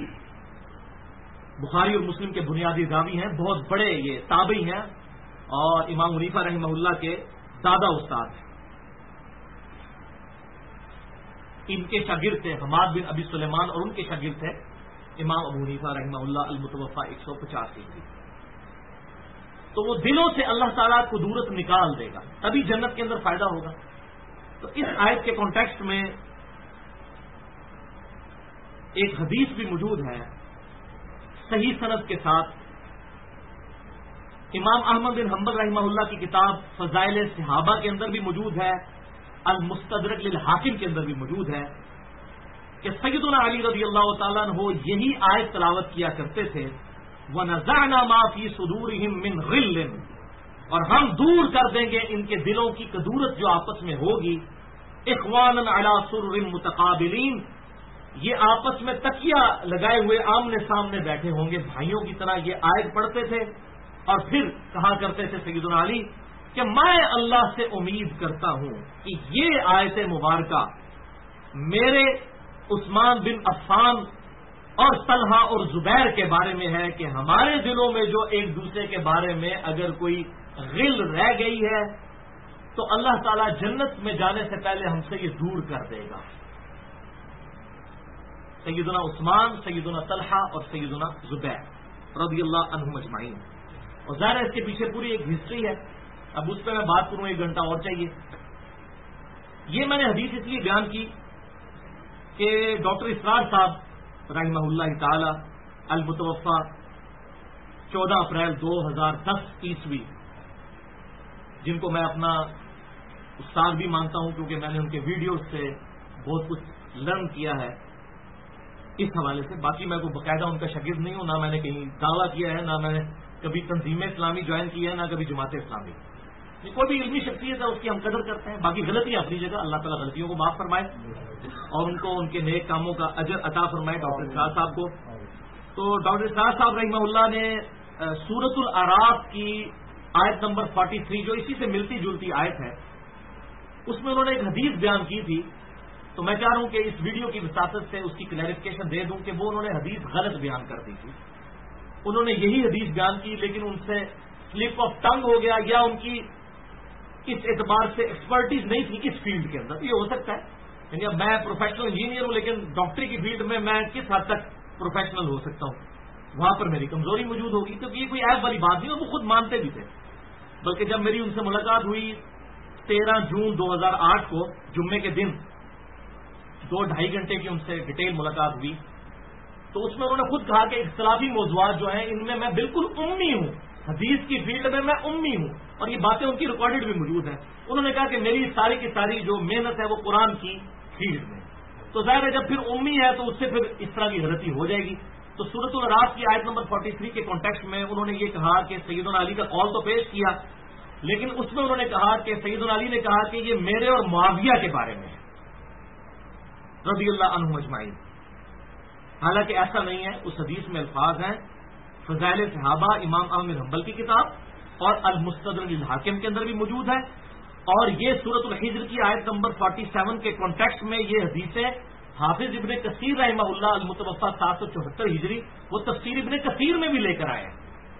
بخاری اور مسلم کے بنیادی راوی ہیں، بہت بڑے یہ تابعی ہیں اور امام حنیفہ رحمہ اللہ کے دادا استاد ہیں. ان کے شاگرد تھے حماد بن ابی سلیمان اور ان کے شاگرد تھے امام ابو حنیفہ رحمہ اللہ، المتوفى 150 ہجری. تو وہ دلوں سے اللہ تعالیٰ کو دورت نکال دے گا، تبھی جنت کے اندر فائدہ ہوگا. تو اس آیت کے کانٹیکسٹ میں ایک حدیث بھی موجود ہے صحیح سند کے ساتھ، امام احمد بن حنبل رحمہ اللہ کی کتاب فضائل صحابہ کے اندر بھی موجود ہے، المستدرک للحاکم کے اندر بھی موجود ہے کہ سیدنا علی رضی اللہ تعالیٰ عنہ یہی آیت تلاوت کیا کرتے تھے، وَنَزَعْنَا مَا فِي صُدُورِهِم مِّن غِلٍّ، اور ہم دور کر دیں گے ان کے دلوں کی کدورت جو آپس میں ہوگی. اخواناً علی سرر متقابلین، یہ آپس میں تکیہ لگائے ہوئے آمنے سامنے بیٹھے ہوں گے بھائیوں کی طرح. یہ آیت پڑھتے تھے اور پھر کہا کرتے تھے سیدنا علی کہ میں اللہ سے امید کرتا ہوں کہ یہ آیت مبارکہ میرے عثمان بن عفان اور طلحہ اور زبیر کے بارے میں ہے کہ ہمارے دلوں میں جو ایک دوسرے کے بارے میں اگر کوئی غل رہ گئی ہے تو اللہ تعالیٰ جنت میں جانے سے پہلے ہم سے یہ دور کر دے گا. سیدنا عثمان، سیدنا طلحہ اور سیدنا زبیر رضی اللہ عنہم اجمعین. اور ظاہر ہے اس کے پیچھے پوری ایک ہسٹری ہے، اب اس پہ میں بات کروں 1 گھنٹہ اور چاہیے. یہ میں نے حدیث اس لیے بیان کی کہ ڈاکٹر اسرار صاحب رحمہ اللہ تعالی المتوفى 14 اپریل 2010 عیسوی، جن کو میں اپنا استاد بھی مانتا ہوں کیونکہ میں نے ان کے ویڈیوز سے بہت کچھ لرن کیا ہے، اس حوالے سے باقی میں کوئی باقاعدہ ان کا شاگرد نہیں ہوں، نہ میں نے کہیں دعویٰ کیا ہے، نہ میں نے کبھی تنظیم اسلامی جوائن کی ہے، نہ کبھی جماعت اسلامی. یہ کوئی بھی علمی شخصیت ہے اس کی ہم قدر کرتے ہیں. باقی غلطیاں اپنی جگہ، اللہ تعالیٰ غلطیوں کو معاف فرمائے اور ان کو ان کے نیک کاموں کا اجر عطا فرمائے ڈاکٹر اسرار صاحب کو. تو ڈاکٹر اسرار صاحب رحمہ اللہ نے سورۃ الاعراف کی آیت نمبر 43 جو اسی سے ملتی جلتی آیت ہے، اس میں انہوں نے ایک حدیث بیان کی تھی. تو میں چاہ رہا ہوں کہ اس ویڈیو کی وساطت سے اس کی کلیریفیکیشن دے دوں کہ وہ انہوں نے حدیث غلط بیان کر دی تھی. انہوں نے یہی حدیث بیان کی لیکن ان سے سلپ آف ٹنگ ہو گیا، یا ان کی اس اعتبار سے ایکسپرٹیز نہیں تھی اس فیلڈ کے اندر. یہ ہو سکتا ہے، یعنی اب میں پروفیشنل انجینئر ہوں لیکن ڈاکٹری کی فیلڈ میں کس حد تک پروفیشنل ہو سکتا ہوں، وہاں پر میری کمزوری موجود ہوگی. کیونکہ یہ کوئی ایب والی بات نہیں، اور وہ خود مانتے بھی تھے. بلکہ جب میری ان سے ملاقات ہوئی 13 جون 2008 کو جمعے کے دن 2-2.5 گھنٹے کی ان سے ڈیٹیل ملاقات ہوئی، تو اس میں انہوں نے خود کہا کہ اختلافی موضوعات جو ہیں ان میں بالکل امی ہوں، حدیث کی فیلڈ میں امی ہوں، اور یہ باتیں ان کی ریکارڈڈ بھی موجود ہیں. انہوں نے کہا کہ میری ساری کی ساری جو محنت ہے وہ قرآن کی فیلڈ میں. تو ظاہر ہے جب پھر امی ہے تو اس سے پھر اس طرح کی غلطی ہو جائے گی. تو سورۃ الاعراف کی آیت نمبر 43 کے کانٹیکسٹ میں انہوں نے یہ کہا کہ سیدنا علی کا قول تو پیش کیا، لیکن اس میں انہوں نے کہا کہ سیدنا علی نے کہا کہ یہ میرے اور معاویہ کے بارے میں ہے رضی اللہ عنہم اجمعین. حالانکہ ایسا نہیں ہے. اس حدیث میں الفاظ ہیں فضائل صحابہ امام احمد بن حنبل کی کتاب اور المستدرک للحاکم کے اندر بھی موجود ہے. اور یہ سورۃ الحجر کی آیت نمبر 47 کے کانٹیکسٹ میں یہ حدیثیں حافظ ابن کثیر رحمہ اللہ المتوفی 774 ہجری وہ تفسیر ابن کثیر میں بھی لے کر آئے ہیں،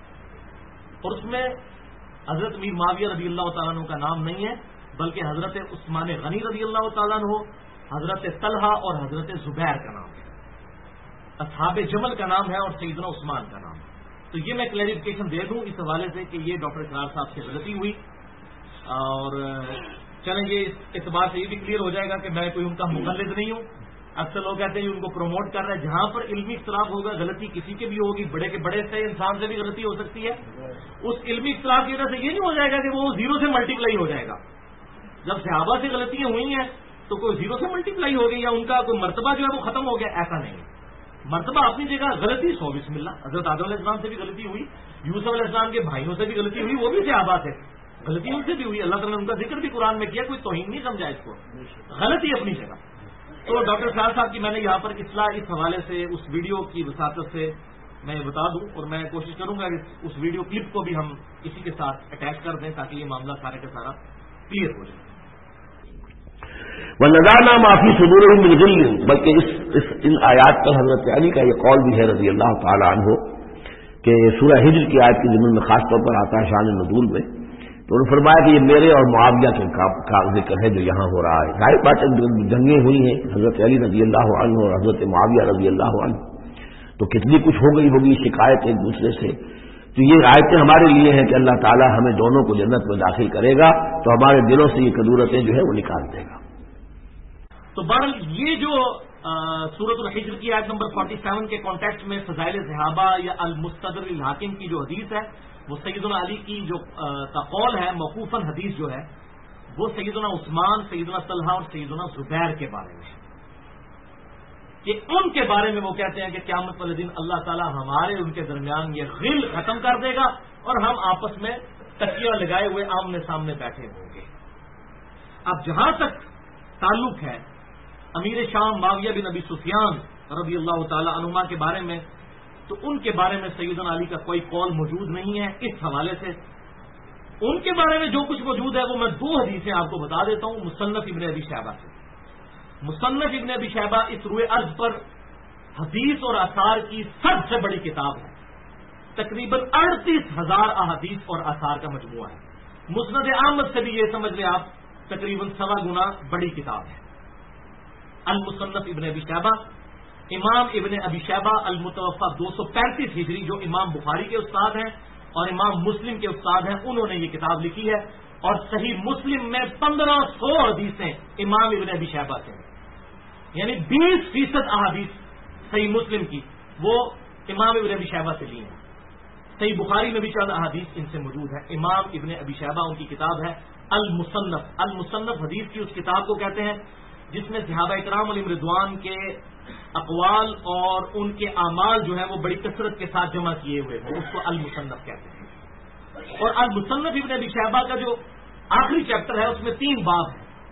اور اس میں حضرت میر معاویہ رضی اللہ تعالیٰ عنہ کا نام نہیں ہے بلکہ حضرت عثمان غنی رضی اللہ تعالیٰ عنہ، حضرت طلحہ اور حضرت زبیر کا نام ہے، اصحاب جمل کا نام ہے اور سیدنا عثمان کا نام ہے. تو یہ میں کلیریفیکیشن دے دوں اس حوالے سے کہ یہ ڈاکٹر اسرار صاحب سے غلطی ہوئی. اور چلیں یہ اس اعتبار سے یہ بھی کلیئر ہو جائے گا کہ میں کوئی ان کا مقلد نہیں ہوں. اکثر لوگ کہتے ہیں ان کو پروموٹ کر رہے ہیں. جہاں پر علمی اختلاف ہوگا غلطی کسی کے بھی ہوگی، بڑے کے بڑے سے انسان سے بھی غلطی ہو سکتی ہے. اس علمی اختلاف کی وجہ سے یہ نہیں ہو جائے گا کہ وہ 0 سے ملٹیپلائی ہو جائے گا. جب صحابہ سے غلطیاں ہوئی ہیں تو کوئی 0 سے ملٹیپلائی ہو گئی یا ان کا کوئی مرتبہ جو ہے وہ ختم ہو گیا، ایسا نہیں ہے. مرتبہ اپنی جگہ، غلطی 100 بسم اللہ. حضرت آدم علیہ السلام سے بھی غلطی ہوئی، یوسف علیہ السلام کے بھائیوں سے بھی غلطی ہوئی، وہ بھی صحابہ تھے، غلطی ان سے بھی ہوئی. اللہ تعالیٰ نے ان کا ذکر بھی قرآن میں کیا، کوئی توہین نہیں سمجھا اس کو، غلطی اپنی جگہ. تو ڈاکٹر اسرار صاحب کی میں نے یہاں پر اصلاح اس حوالے سے اس ویڈیو کی وساطت سے میں بتا دوں، اور میں کوشش کروں گا کہ اس ویڈیو کلپ کو بھی ہم اسی کے ساتھ اٹیچ کر دیں تاکہ یہ معاملہ سارے کا سارا کلیئر ہو جائے. وَنَزَعْنَا مَا فِي صُدُورِهِم مِّن غِلٍّ، بلکہ ان آیات پر حضرت علی کا یہ قول بھی ہے رضی اللہ تعالی عنہ کہ سورہ ہجر کی آیت کے ضمن میں خاص طور پر آتا ہے شان نزول میں. تو انہوں نے فرمایا کہ یہ میرے اور معاویہ کا ذکر ہے جو یہاں ہو رہا ہے. ظاہر بات جنگیں ہوئی ہیں حضرت علی رضی اللہ عنہ اور حضرت معاویہ رضی اللہ عنہ، تو کتنی کچھ ہو گئی ہوگی شکایت ایک دوسرے سے. تو یہ آیتیں ہمارے لیے ہیں کہ اللہ تعالیٰ ہمیں دونوں کو جنت میں داخل کرے گا تو ہمارے دلوں سے یہ کدورتیں جو ہے وہ نکال دے گا. تو بہرحال یہ جو سورۃ الحجر کی آیت نمبر 47 کے کانٹیکسٹ میں فضائل صحابہ یا المستدرک للحاکم کی جو حدیث ہے وہ سیدنا علی کی جو کا قول ہے، موقوفاً حدیث جو ہے وہ سیدنا عثمان، سیدنا طلحہ اور سیدنا زبیر کے بارے میں ہے کہ ان کے بارے میں وہ کہتے ہیں کہ قیامت والے دن اللہ تعالیٰ ہمارے ان کے درمیان یہ غل ختم کر دے گا اور ہم آپس میں تکیہ لگائے ہوئے آمنے سامنے بیٹھے ہوں گے. اب جہاں تک تعلق ہے امیر شام معاویہ بن ابی سفیان رضی اللہ تعالی عنہما کے بارے میں، تو ان کے بارے میں سیدنا علی کا کوئی قول موجود نہیں ہے. اس حوالے سے ان کے بارے میں جو کچھ موجود ہے وہ میں 2 حدیثیں آپ کو بتا دیتا ہوں مصنف ابن ابی شیبہ سے. مصنف ابن ابی شیبہ اس روئے ارض پر حدیث اور آثار کی سب سے بڑی کتاب ہے، تقریباً 38,000 احادیث اور آثار کا مجموعہ ہے. مسند احمد سے بھی یہ سمجھ لیں آپ تقریباً 1.25 گنا بڑی کتاب ہے. المصنف ابن ابی شیبہ، امام ابن ابی شیبہ المتوفی 235 ہجری جو امام بخاری کے استاد ہیں اور امام مسلم کے استاد ہیں، انہوں نے یہ کتاب لکھی ہے. اور صحیح مسلم میں 1500 حدیثیں امام ابن ابی شیبہ سے ہیں، یعنی 20% احادیث صحیح مسلم کی وہ امام ابن ابی شیبہ سے لی ہیں. صحیح بخاری میں بھی چند احادیث ان سے موجود ہے. امام ابن ابی شیبہ ان کی کتاب ہے المصنف. المصنف حدیث کی اس کتاب کو کہتے ہیں جس میں صحابہ اکرام علیہم رضوان کے اقوال اور ان کے اعمال جو ہیں وہ بڑی کثرت کے ساتھ جمع کیے ہوئے ہیں، اس کو المصنف کہتے ہیں۔ اور المصنف ابن ابی شیبہ کا جو آخری چیپٹر ہے اس میں 3 باب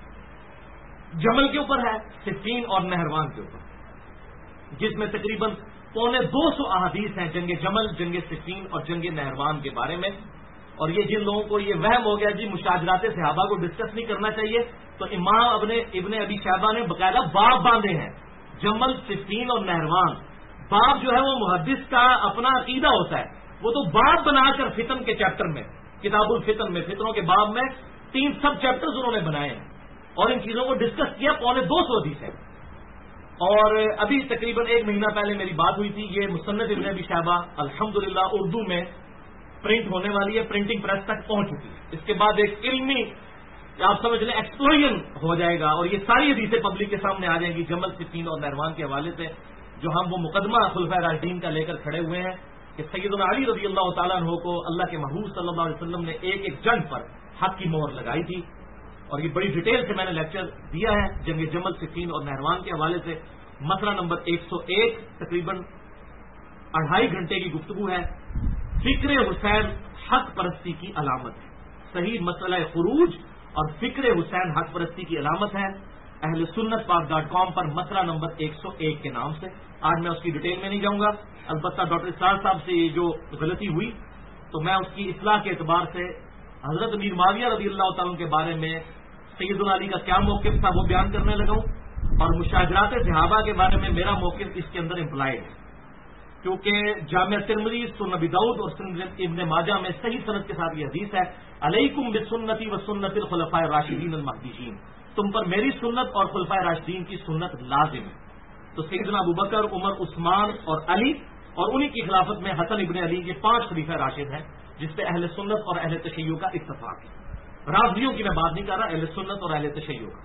ہیں، جمل کے اوپر ہے، صفین اور نہروان کے اوپر، جس میں تقریباً 250 احادیث ہیں جنگ جمل، جنگ صفین اور جنگ نہروان کے بارے میں۔ اور یہ جن لوگوں کو یہ وہم ہو گیا جی مشاجرات صحابہ کو ڈسکس نہیں کرنا چاہیے، تو امام ابن ابی شیبہ نے باقاعدہ باب باندھے ہیں، جمل، صفین اور نہروان۔ باب جو ہے وہ محدث کا اپنا عقیدہ ہوتا ہے، وہ تو باب بنا کر فتن کے چیپٹر میں، کتاب الفتن میں، فتنوں کے باب میں 3 سب چیپٹرز انہوں نے بنائے ہیں اور ان چیزوں کو ڈسکس کیا۔ 250 حدیث ہے۔ اور ابھی تقریباً 1 مہینہ پہلے میری بات ہوئی تھی، یہ مصنف ابن ابی شیبہ الحمدللہ اردو میں پرنٹ ہونے والی ہے، پرنٹنگ پریس تک پہنچ چکی ہے۔ اس کے بعد ایک علمی آپ سمجھ لیں ایکسپلوژن ہو جائے گا اور یہ ساری حدیثیں پبلک کے سامنے آ جائیں گی جمل، صفین اور نہروان کے حوالے سے، جو ہم وہ مقدمہ خلفائے راشدین کا لے کر کھڑے ہوئے ہیں کہ سیدنا علی رضی اللہ تعالیٰ عنہ کو اللہ کے محبوب صلی اللہ علیہ وسلم نے ایک جنگ پر حق کی مہر لگائی تھی، اور یہ بڑی ڈیٹیل سے میں نے لیکچر دیا ہے جنگ جمل، صفین اور نہروان کے حوالے سے۔ مسئلہ نمبر 101 تقریباً 2.5 گھنٹے کی گفتگو ہے، فکر حسین حق پرستی کی علامت ہے۔ صحیح مسئلہ خروج اور فکر حسین حق پرستی کی علامت ہے، اہل سنت پاک.com پر مسئلہ نمبر 101 کے نام سے۔ آج میں اس کی ڈیٹیل میں نہیں جاؤں گا، البتہ ڈاکٹر اسرار صاحب سے یہ جو غلطی ہوئی تو میں اس کی اصلاح کے اعتبار سے حضرت امیر معاویہ رضی اللہ تعالیٰ کے بارے میں سیدنا علی کا کیا موقف تھا وہ بیان کرنے لگا ہوں، اور مشاجرات صحابہ کے بارے میں میرا موقف اس کے اندر امپلائڈ ہے، کیونکہ جامعہ ترمذی، سنن ابی داؤد اور سنن ابن ماجہ میں صحیح سند کے ساتھ یہ حدیث ہے، علیکم بسنتی و سنت الخلفاء الراشدین المہدیین، تم پر میری سنت اور خلفاء راشدین کی سنت لازم ہے۔ تو سیدنا ابوبکر، عمر، عثمان اور علی، اور انہی کی خلافت میں حسن ابن علی، یہ 5 خلیفہ راشد ہیں جس پہ اہل سنت اور اہل تشیع کا اتفاق ہے۔ رافضیوں کی میں بات نہیں کر رہا، اہل سنت اور اہل تشیع کا۔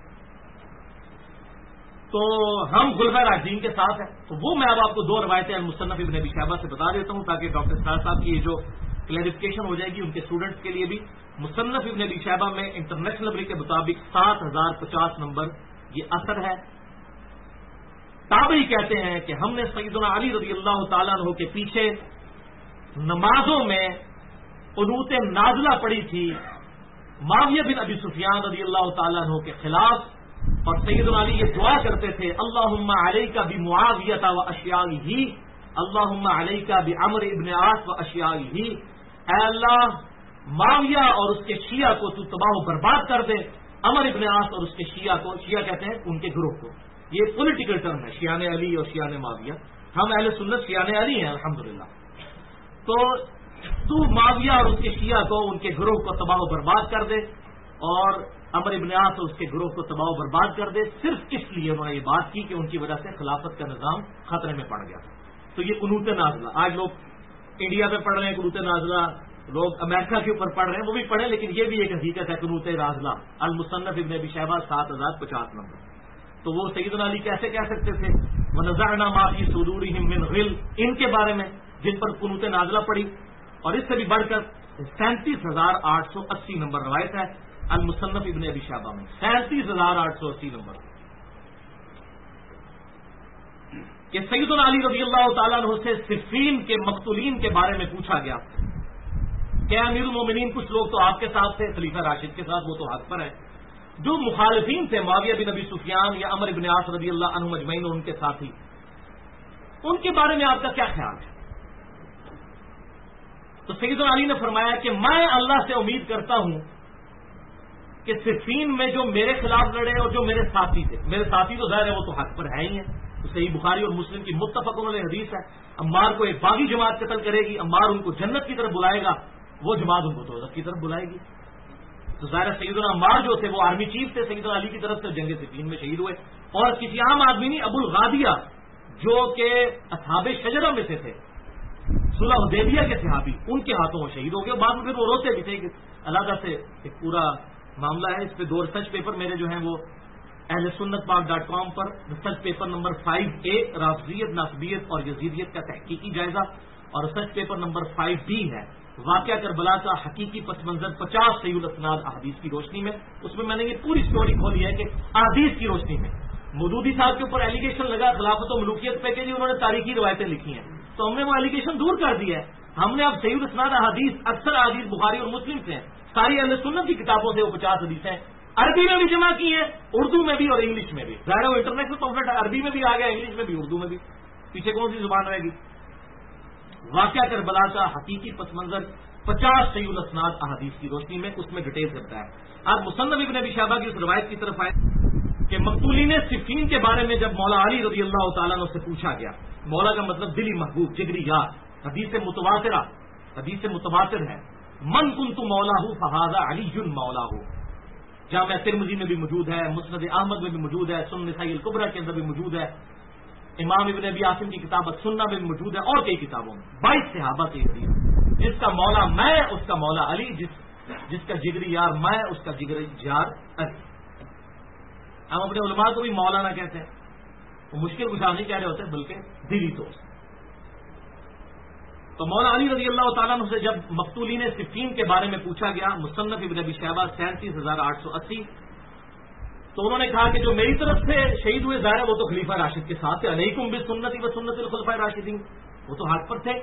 تو ہم خلفاء راشدین کے ساتھ ہیں، تو وہ میں اب آپ کو 2 روایتیں المصنف ابن ابی شیبہ سے بتا دیتا ہوں تاکہ ڈاکٹر اسرار صاحب کی یہ جو کلیریفیکیشن ہو جائے گی ان کے اسٹوڈنٹس کے لیے بھی۔ مصنف ابن ابی شیبہ میں انٹرنیشنل نمبر کے مطابق 7050 نمبر یہ اثر ہے۔ تابعی کہتے ہیں کہ ہم نے سیدنا علی رضی اللہ تعالیٰ عنہ کے پیچھے نمازوں میں قنوت نازلہ پڑھی تھی معاویہ بن ابی سفیان رضی اللہ تعالیٰ عنہ کے خلاف، اور سیدنا علی یہ دعا کرتے تھے اللہم علیک بمعاویہ و اشیائہ، اللہم علیک بعمر ابن عاص و اشیائہ، اے اللہ معاویہ اور اس کے شیعہ کو تو تباہ و برباد کر دے، عمر ابن عاص اور اس کے شیعہ کو، شیعہ کہتے ہیں ان کے گروہ کو، یہ پولیٹیکل ٹرم ہے شیعان علی اور شیعان معاویہ، ہم اہل سنت شیعان علی ہیں الحمدللہ، تو معاویہ اور اس کے شیعہ کو، ان کے گروہ کو تباہ و برباد کر دے، اور عمر ابن عاص اور اس کے گروہ کو تباہ و برباد کر دے۔ صرف اس لیے انہوں نے یہ بات کی کہ ان کی وجہ سے خلافت کا نظام خطرے میں پڑ گیا۔ تو یہ قنوت نازلہ آج لوگ انڈیا پہ پڑھ رہے ہیں، قنوت نازلہ لوگ امریکہ کے اوپر پڑھ رہے ہیں، وہ بھی پڑھیں، لیکن یہ بھی ایک حقیقت ہے قنوت نازلہ المصنف ابن ابی شیبہ 7050 نمبر۔ تو وہ سیدنا علی کیسے کہہ سکتے تھے وَنَزَعْنَا مَا فِي صُدُورِهِم مِّنْ غِلٍّ، ان کے بارے میں جن پر قنوت نازلہ پڑی، اور اس سے بھی بڑھ کر 37880 نمبر روایت ہے المصنف ابن ابی شیبہ میں، 37880 نمبر، کہ سیدنا علی رضی اللہ تعالیٰ عنہ سے صفین کے مقتولین کے بارے میں پوچھا گیا کہ امیر المومنین کچھ لوگ تو آپ کے ساتھ تھے، خلیفہ راشد کے ساتھ، وہ تو حق پر ہے، جو مخالفین تھے معاویہ بن ابی سفیان یا عمر بن عاص رضی اللہ عنہم اجمعین اور ان کے ساتھی، ان کے بارے میں آپ کا کیا خیال ہے؟ تو سیدنا علی نے فرمایا کہ میں اللہ سے امید کرتا ہوں کہ صفین میں جو میرے خلاف لڑے اور جو میرے ساتھی تھے، میرے ساتھی تو ظاہر ہے وہ تو حق پر ہے ہی ہیں، تو صحیح بخاری اور مسلم کی متفق علیہ حدیث ہے، عمار کو ایک باغی جماعت قتل کرے گی، عمار ان کو جنت کی طرف بلائے گا، وہ جماعت ان کو دوزخ کی طرف بلائے گی۔ تو ظاہر سیدنا عمار جو تھے وہ آرمی چیف تھے، سیدنا علی کی طرف سے جنگ صفین میں شہید ہوئے، اور کسی عام آدمی نہیں، ابو الغادیہ جو کہ اصحاب شجرہ میں سے تھے، صلح حدیبیہ کے صحابی، ان کے ہاتھوں وہ شہید ہو گئے، بعد میں پھر وہ روتے بھی تھے کہ علیحدہ سے ایک پورا معاملہ ہے، اس پہ 2 ریسرچ پیپر میرے جو ہیں وہ اہل سنت پاک.com پر ریسرچ پیپر نمبر 5A رافضیت، ناصبیت اور یزیدیت کا تحقیقی جائزہ، اور ریسرچ پیپر نمبر 5B ہے واقعہ کربلا کا حقیقی پس منظر 50 صحیح الاسناد احادیث کی روشنی میں. اس میں نے یہ پوری سٹوری کھولی ہے کہ احادیث کی روشنی میں مودودی صاحب کے اوپر ایلیگیشن لگا خلافت و ملوکیت پہ کہ جی انہوں نے تاریخی روایتیں لکھی ہیں، تو ہم نے وہ ایلیگیشن دور کر دیا ہے. ہم نے اب صحیح الاسناد احادیث اکثر احادیث بخاری اور مسلم سے ہیں، ساری اہل سنت کی کتابوں سے وہ 50 حدیثیں عربی میں بھی جمع کی ہیں، اردو میں بھی اور انگلش میں بھی. ظاہر وہ انٹرنیشنل پمفلٹ ہے، عربی میں بھی آ گیا، انگلش میں بھی، اردو میں بھی. پیچھے کون سی زبان رہے گی؟ واقعہ کربلا کا حقیقی پس منظر 50 صحیح الاسناد احادیث کی روشنی میں، اس میں ڈیٹیل کرتا ہے. آپ مصنف ابن ابی شیبہ کی اس روایت کی طرف آئے کہ مقتولین صفین کے بارے میں جب مولا علی رضی اللہ تعالیٰ عنہ سے پوچھا گیا، مولا کا مطلب دلی محبوب، جگری یار، حدیث متواتر ہے، من کنت مولا ہوں فہذا علی مولا ہوں. جامع ترمذی میں بھی موجود ہے، مسند احمد میں بھی موجود ہے، سنن نسائی الکبریٰ کے اندر بھی موجود ہے، امام ابن ابی عاصم کی کتاب السنہ میں بھی موجود ہے، اور کئی کتابوں میں 22 صحابہ کی حدیث. جس کا مولا میں، اس کا مولا علی، جس کا جگری یار میں، اس کا جگری یار علی. ہم اپنے علماء کو بھی مولانا کہتے ہیں، وہ مشکل کچھ نہیں کہہ رہے ہوتے بلکہ دلی دوست. تو مولا علی رضی اللہ تعالیٰ عنہ سے جب مقتولین صفین کے بارے میں پوچھا گیا، مصنف ابن ابی شیبہ 37,880، تو انہوں نے کہا کہ جو میری طرف سے شہید ہوئے ظاہر ہے وہ تو خلیفہ راشد کے ساتھ تھے، علیکم بسنتی و سنت الخلفاء الراشدین، وہ تو حق پر تھے.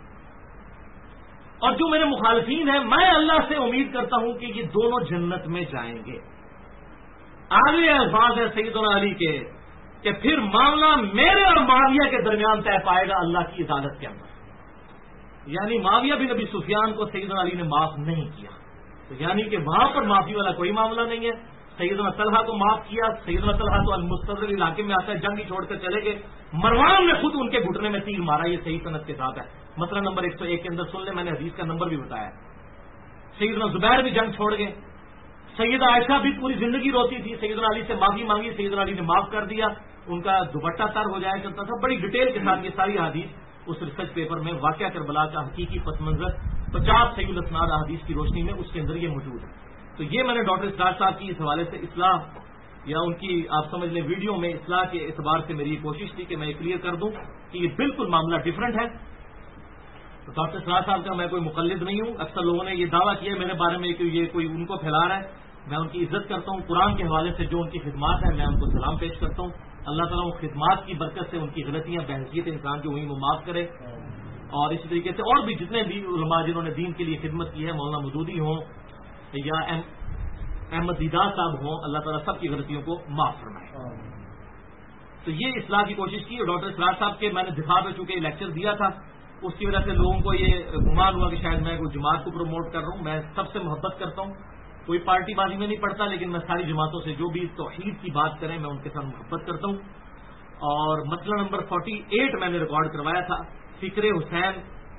اور جو میرے مخالفین ہیں، میں اللہ سے امید کرتا ہوں کہ یہ دونوں جنت میں جائیں گے. آگے الفاظ ہے سیدنا علی کے کہ پھر معاملہ میرے اور معاویہ کے درمیان طے پائے گا اللہ کی عدالت کے اندر. یعنی معاویہ بن ابی سفیان کو سیدنا علی نے معاف نہیں کیا، تو یعنی کہ وہاں پر معافی والا کوئی معاملہ نہیں ہے. سیدنا طلحہ کو معاف کیا، سیدنا طلحہ تو المستضر علاقے میں آتا ہے، جنگ ہی چھوڑ کر چلے گئے، مروان نے خود ان کے گھٹنے میں تیر مارا. یہ صحیح سند کے ساتھ ہے، مسئلہ نمبر 101 کے اندر سن لیں، میں نے حدیث کا نمبر بھی بتایا. سیدنا زبیر بھی جنگ چھوڑ گئے. سیدہ عائشہ بھی پوری زندگی روتی تھی، سیدنا علی سے معافی مانگی، سیدنا علی نے معاف کر دیا، ان کا دوپٹہ تر ہو جایا کرتا تھا. بڑی ڈیٹیل کے ساتھ یہ ساری حدیث اس ریسرچ پیپر میں واقعہ کربلا کا حقیقی پس منظر 50 صحیح الاسناد احادیث کی روشنی میں اس کے اندر یہ موجود ہے. تو یہ میں نے ڈاکٹر اسرار صاحب کی اس حوالے سے اصلاح یا ان کی آپ سمجھ لیں ویڈیو میں اصلاح کے اعتبار سے میری یہ کوشش تھی کہ میں یہ کلیئر کر دوں کہ یہ بالکل معاملہ ڈفرنٹ ہے. تو ڈاکٹر اسرار صاحب کا میں کوئی مقلد نہیں ہوں. اکثر لوگوں نے یہ دعویٰ کیا میرے بارے میں کہ یہ کوئی ان کو پھیلا رہا ہے. میں ان کی عزت کرتا ہوں، قرآن کے حوالے سے جو ان کی خدمات ہیں میں ان کو سلام پیش کرتا ہوں. اللہ تعالیٰ ان خدمات کی برکت سے ان کی غلطیاں بحیثیت انسان کی وہیں وہ معاف کرے. اور اسی طریقے سے اور بھی جتنے بھی علماء جنہوں نے دین کے لیے خدمت کی ہے، مولانا مودودی ہوں یا احمد دیدار صاحب ہوں، اللہ تعالیٰ سب کی غلطیوں کو معاف فرمائے. تو یہ اصلاح کی کوشش کی. اور ڈاکٹر اسرار صاحب کے میں نے دفاع میں چونکہ لیکچر دیا تھا، اس کی وجہ سے لوگوں کو یہ گمان ہوا کہ شاید میں کوئی جماعت کو پروموٹ کر رہا ہوں. میں سب سے محبت کرتا ہوں، کوئی پارٹی بازی میں نہیں پڑتا، لیکن میں ساری جماعتوں سے جو بھی توحید کی بات کریں میں ان کے ساتھ محبت کرتا ہوں. اور مسئلہ نمبر 48 میں نے ریکارڈ کروایا تھا، فکر حسین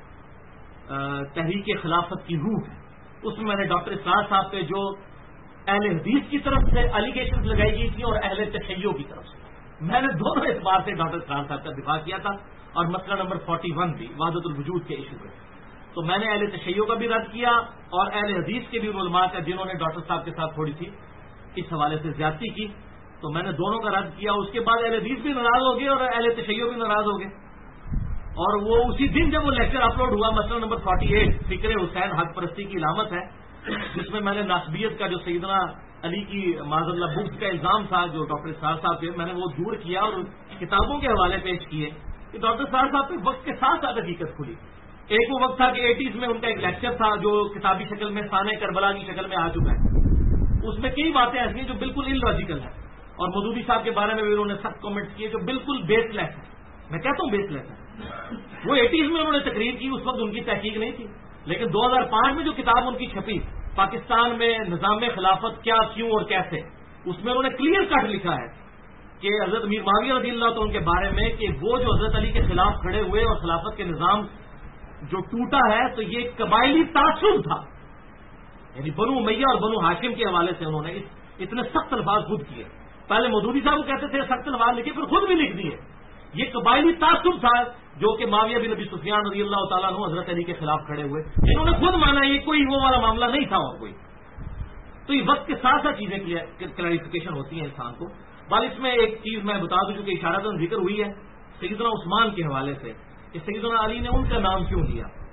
تحریک خلافت کی روح ہے. اس میں نے ڈاکٹر اسرار صاحب پہ جو اہل حدیث کی طرف سے الیگیشنز لگائی گئی تھی اور اہل تشیع کی طرف سے میں نے دونوں اعتبار سے ڈاکٹر اسرار صاحب کا دفاع کیا تھا. اور مسئلہ نمبر 41 بھی وحدت الوجود کے ایشو پہ، تو میں نے اہل تشیع کا بھی رد کیا اور اہل حدیث کے بھی علماء کا جنہوں نے ڈاکٹر صاحب کے ساتھ تھوڑی سی اس حوالے سے زیادتی کی، تو میں نے دونوں کا رد کیا. اس کے بعد اہل حدیث بھی ناراض ہو گئے اور اہل تشیع بھی ناراض ہو گئے. اور وہ اسی دن جب وہ لیکچر اپلوڈ ہوا، مسئلہ نمبر 48 فکر حسین حق پرستی کی علامت ہے، جس میں نے ناسبیت کا جو سیدنا علی کی معاذ اللہ بغض کا الزام تھا جو ڈاکٹر اسرار صاحب کے، میں نے وہ دور کیا اور کتابوں کے حوالے پیش کیے کہ ڈاکٹر اسرار صاحب پہ وقت کے ساتھ ساتھ حقیقت کھلی. ایک وہ وقت تھا کہ 80s میں ان کا ایک لیکچر تھا جو کتابی شکل میں سانح کربلا کی شکل میں آ چکا ہے. اس میں کئی باتیں ایسی ہیں جو بالکل ان لاجیکل ہیں، اور مودودی صاحب کے بارے میں بھی انہوں نے سخت کامنٹس کیے جو بالکل بیس لیس ہے. میں کہتا ہوں بیس لیس ہے. وہ 80s میں انہوں نے تقریر کی، اس وقت ان کی تحقیق نہیں تھی، لیکن 2005 میں جو کتاب ان کی چھپی پاکستان میں نظام خلافت کیا، کیوں اور کیسے، اس میں انہوں نے کلیئر کٹ لکھا ہے کہ حضرت امیر معاویہ رضی اللہ عنہ کے بارے میں کہ وہ جو حضرت علی کے خلاف کھڑے ہوئے اور خلافت کے نظام جو ٹوٹا ہے تو یہ قبائلی تعصب تھا. یعنی بنو امیہ اور بنو ہاشم کے حوالے سے انہوں نے اتنے سخت الفاظ خود کیے. پہلے مودودی صاحب کو کہتے تھے سخت الفاظ لکھے، پھر خود بھی لکھ دیے. یہ قبائلی تعصب تھا جو کہ معاویہ بن ابی سفیان رضی اللہ تعالیٰ عنہ حضرت علی کے خلاف کھڑے ہوئے، انہوں نے خود مانا یہ کوئی وہ والا معاملہ نہیں تھا اور کوئی. تو یہ وقت کے ساتھ ساتھ چیزیں کلیریفیکیشن ہوتی ہیں انسان کو. بال اس میں ایک چیز میں بتا دوں کہ اشارہ ذکر ہوئی ہے سیدنا عثمان کے حوالے سے کہ سیدنا علی نے ان کا نام کیوں لیا.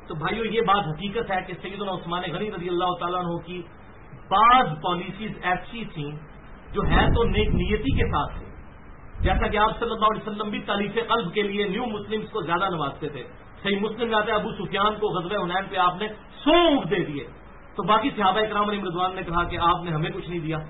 تو بھائیو یہ بات حقیقت ہے کہ سیدنا عثمان غنی رضی اللہ تعالیٰ عنہ کی بعض پالیسیز ایسی تھیں جو ہے تو نیک نیتی کے ساتھ تھے، جیسا کہ آپ صلی اللہ علیہ وسلم بھی تالیف قلب کے لیے نیو مسلمز کو زیادہ نوازتے تھے. صحیح مسلم میں آتا ہے ابو سفیان کو غزوہ حنین پہ آپ نے 100 اونٹ دے دیے، تو باقی صحابہ کرام علیہم رضوان نے کہا کہ آپ نے ہمیں کچھ نہیں دیا.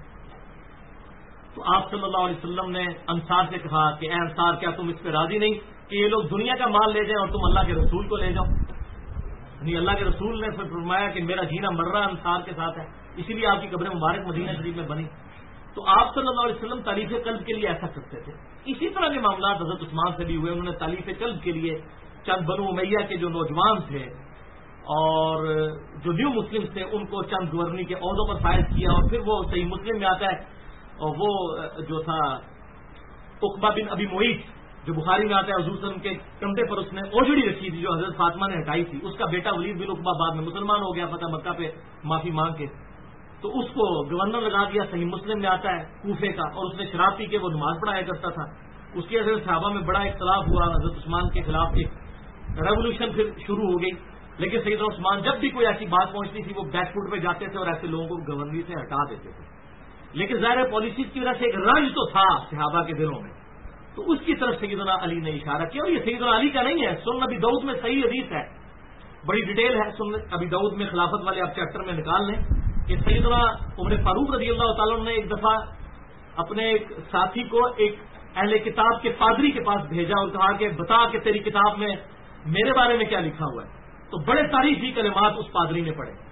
تو آپ صلی اللہ علیہ وسلم نے انصار سے کہا کہ اے انصار کیا تم اس پہ راضی نہیں کہ یہ لوگ دنیا کا مال لے جائیں اور تم اللہ کے رسول کو لے جاؤ؟ یعنی اللہ کے رسول نے پھر فرمایا کہ میرا جینا مرہ انصار کے ساتھ ہے، اسی لیے آپ کی قبر مبارک مدینہ شریف میں بنی. تو آپ صلی اللہ علیہ وسلم تالیف قلب کے لیے ایسا کرتے تھے. اسی طرح کے معاملات حضرت عثمان سے بھی ہوئے. انہوں نے تالیف قلب کے لیے چند بنو امیہ کے جو نوجوان تھے اور جو نیو مسلم تھے ان کو چند گورنی کے عہدوں پر فائز کیا، اور پھر وہ صحیح مسلم میں آتا ہے اور وہ جو تھا عقبہ بن ابی معیط جو بخاری میں آتا ہے، حضور صلی اللہ علیہ وسلم کے کندھے پر اس نے اوجڑی رکھی تھی جو حضرت فاطمہ نے ہٹائی تھی. اس کا بیٹا ولید بن عقبہ بعد میں مسلمان ہو گیا فتح مکہ پہ معافی مانگ کے، تو اس کو گورنر لگا دیا. صحیح مسلم میں آتا ہے کوفے کا، اور اس نے شراب پی کے وہ نماز پڑھایا کرتا تھا. اس کی وجہ سے صحابہ میں بڑا اختلاف ہوا، حضرت عثمان کے خلاف ایک ریولوشن پھر شروع ہو گئی. لیکن سیدنا عثمان جب بھی کوئی ایسی بات پہنچتی تھی وہ بیک فٹ پہ جاتے تھے اور ایسے لوگوں کو گورنری سے ہٹا دیتے تھے. لیکن ظاہر پالیسیز کی وجہ سے ایک رنج تو تھا صحابہ کے دلوں میں، تو اس کی طرف سیدنا علی نے اشارہ کیا. اور یہ سیدنا علی کا نہیں ہے، سنن ابی داؤد میں صحیح حدیث ہے، بڑی ڈیٹیل ہے. سنن ابی داؤد میں خلافت والے آپ چیپٹر میں نکال لیں کہ سیدنا عمر فاروق رضی اللہ تعالیٰ نے ایک دفعہ اپنے ایک ساتھی کو ایک اہل کتاب کے پادری کے پاس بھیجا اور کہا کہ بتا کہ تیری کتاب میں میرے بارے میں کیا لکھا ہوا ہے. تو بڑے تاریخی کلمات اس پادری نے پڑھے.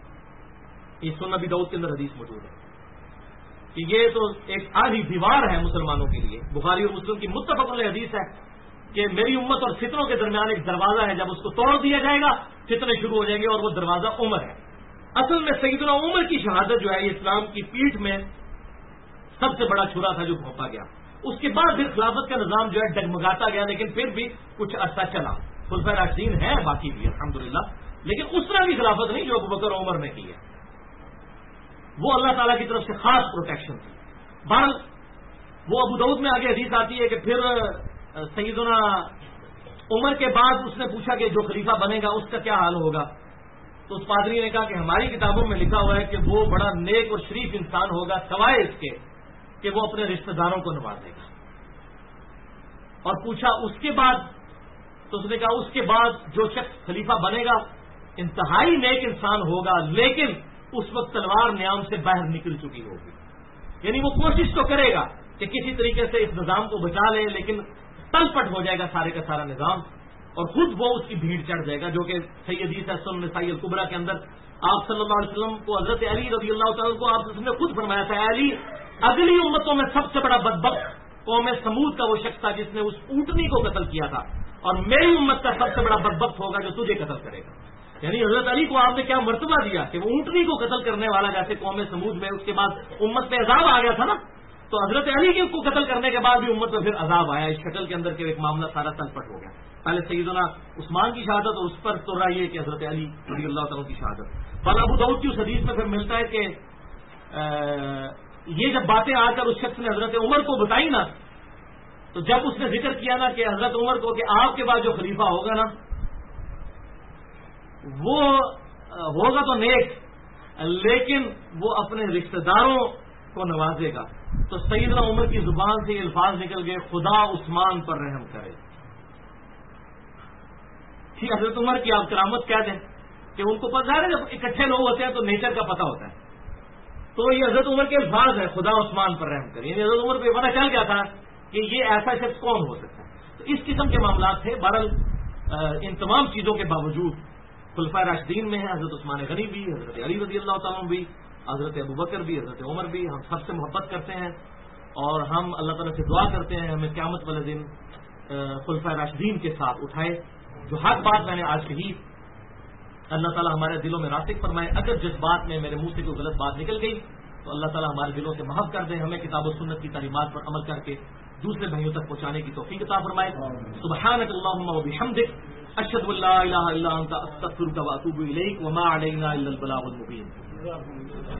یہ سنن ابی داؤد کے اندر حدیث موجود ہے کہ یہ تو ایک آدھی دیوار ہے مسلمانوں کے لیے. بخاری اور مسلم کی متفق علیہ حدیث ہے کہ میری امت اور فتنوں کے درمیان ایک دروازہ ہے، جب اس کو توڑ دیا جائے گا فتنے شروع ہو جائیں گے، اور وہ دروازہ عمر ہے. اصل میں سیدنا عمر کی شہادت جو ہے یہ اسلام کی پیٹھ میں سب سے بڑا چھرا تھا جو گھونپا گیا. اس کے بعد پھر خلافت کا نظام جو ہے ڈگمگاتا گیا، لیکن پھر بھی کچھ عرصہ چلا. خلفائے راشدین ہے باقی بھی الحمدللہ، لیکن اس طرح کی خلافت نہیں جو ابوبکر عمر نے کی ہے. وہ اللہ تعالیٰ کی طرف سے خاص پروٹیکشن تھی. بہرحال وہ ابو داؤد میں آگے حدیث آتی ہے کہ پھر سیدنا عمر کے بعد اس نے پوچھا کہ جو خلیفہ بنے گا اس کا کیا حال ہوگا. تو اس پادری نے کہا کہ ہماری کتابوں میں لکھا ہوا ہے کہ وہ بڑا نیک اور شریف انسان ہوگا، سوائے اس کے کہ وہ اپنے رشتہ داروں کو نوازے گا. اور پوچھا اس کے بعد، تو اس نے کہا اس کے بعد جو شخص خلیفہ بنے گا انتہائی نیک انسان ہوگا، لیکن اس وقت تلوار نیام سے باہر نکل چکی ہوگی. یعنی وہ کوشش تو کرے گا کہ کسی طریقے سے اس نظام کو بچا لے، لیکن تل پٹ ہو جائے گا سارے کا سارا نظام، اور خود وہ اس کی بھیڑ چڑھ جائے گا. جو کہ صحیح حدیث ہے سنن نسائی الکبریٰ کے اندر آپ صلی اللہ علیہ وسلم کو حضرت علی رضی اللہ تعالیٰ کو آپ نے خود فرمایا تھا، علی اگلی امتوں میں سب سے بڑا بدبخت قوم سمود کا وہ شخص تھا جس نے اس اونٹنی کو قتل کیا تھا، اور میری امت کا سب سے بڑا بدبخت ہوگا جو تجھے قتل کرے گا. یعنی حضرت علی کو آپ نے کیا مرتبہ دیا کہ وہ اونٹنی کو قتل کرنے والا جیسے قوم سمود میں اس کے بعد امت پہ عذاب آ گیا تھا نا، تو حضرت علی کے کو قتل کرنے کے بعد بھی امت پہ پھر عذاب آیا. اس شکل کے اندر کے ایک معاملہ سارا تل پٹ ہو گیا. پہلے سیدنا عثمان کی شہادت اور اس پر تو رہا یہ کہ حضرت علی رضی اللہ تعالیٰ کی شہادت. بل ابو داؤد کی اس حدیث میں پھر ملتا ہے کہ یہ جب باتیں آ کر اس شخص نے حضرت عمر کو بتائی نا، تو جب اس نے ذکر کیا نا کہ حضرت عمر کو کہ آپ کے بعد جو خلیفہ ہوگا نا وہ ہوگا تو نیک، لیکن وہ اپنے رشتہ داروں کو نوازے گا، تو سیدنا عمر کی زبان سے یہ الفاظ نکل گئے، خدا عثمان پر رحم کرے. ٹھیک، حضرت عمر کی آپ کرامت کہہ دیں کہ ان کو پتہ ہے جب اکٹھے لوگ ہوتے ہیں تو نیچر کا پتہ ہوتا ہے. تو یہ حضرت عمر کے الفاظ ہے، خدا عثمان پر رحم کرے. یعنی حضرت عمر کو یہ پتہ چل گیا تھا کہ یہ ایسا شخص کون ہو سکتا ہے. تو اس قسم کے معاملات تھے. بہرحال ان تمام چیزوں کے باوجود خلفائے راشدین میں ہیں حضرت عثمان غنی بھی، حضرت علی رضی اللہ تعالیٰ بھی، حضرت ابوبکر بھی، حضرت عمر بھی. ہم سب سے محبت کرتے ہیں اور ہم اللہ تعالیٰ سے دعا کرتے ہیں ہمیں قیامت والے دن خلفائے راشدین کے ساتھ اٹھائے. جو حق بات میں نے آج کہی اللہ تعالیٰ ہمارے دلوں میں راسخ فرمائے. اگر جس بات میں میرے منہ سے کوئی غلط بات نکل گئی تو اللہ تعالیٰ ہمارے دلوں سے محف کر دیں. ہمیں کتاب و سنت کی تعلیمات پر عمل کر کے دوسرے بھائیوں تک پہنچانے کی توفیق عطا فرمائے. سبحانک اللہم و بحمدک، اشہد ان لا الہ الا انت، استغفرک و اتوب الیک، وما علینا الا البلاغ المبین.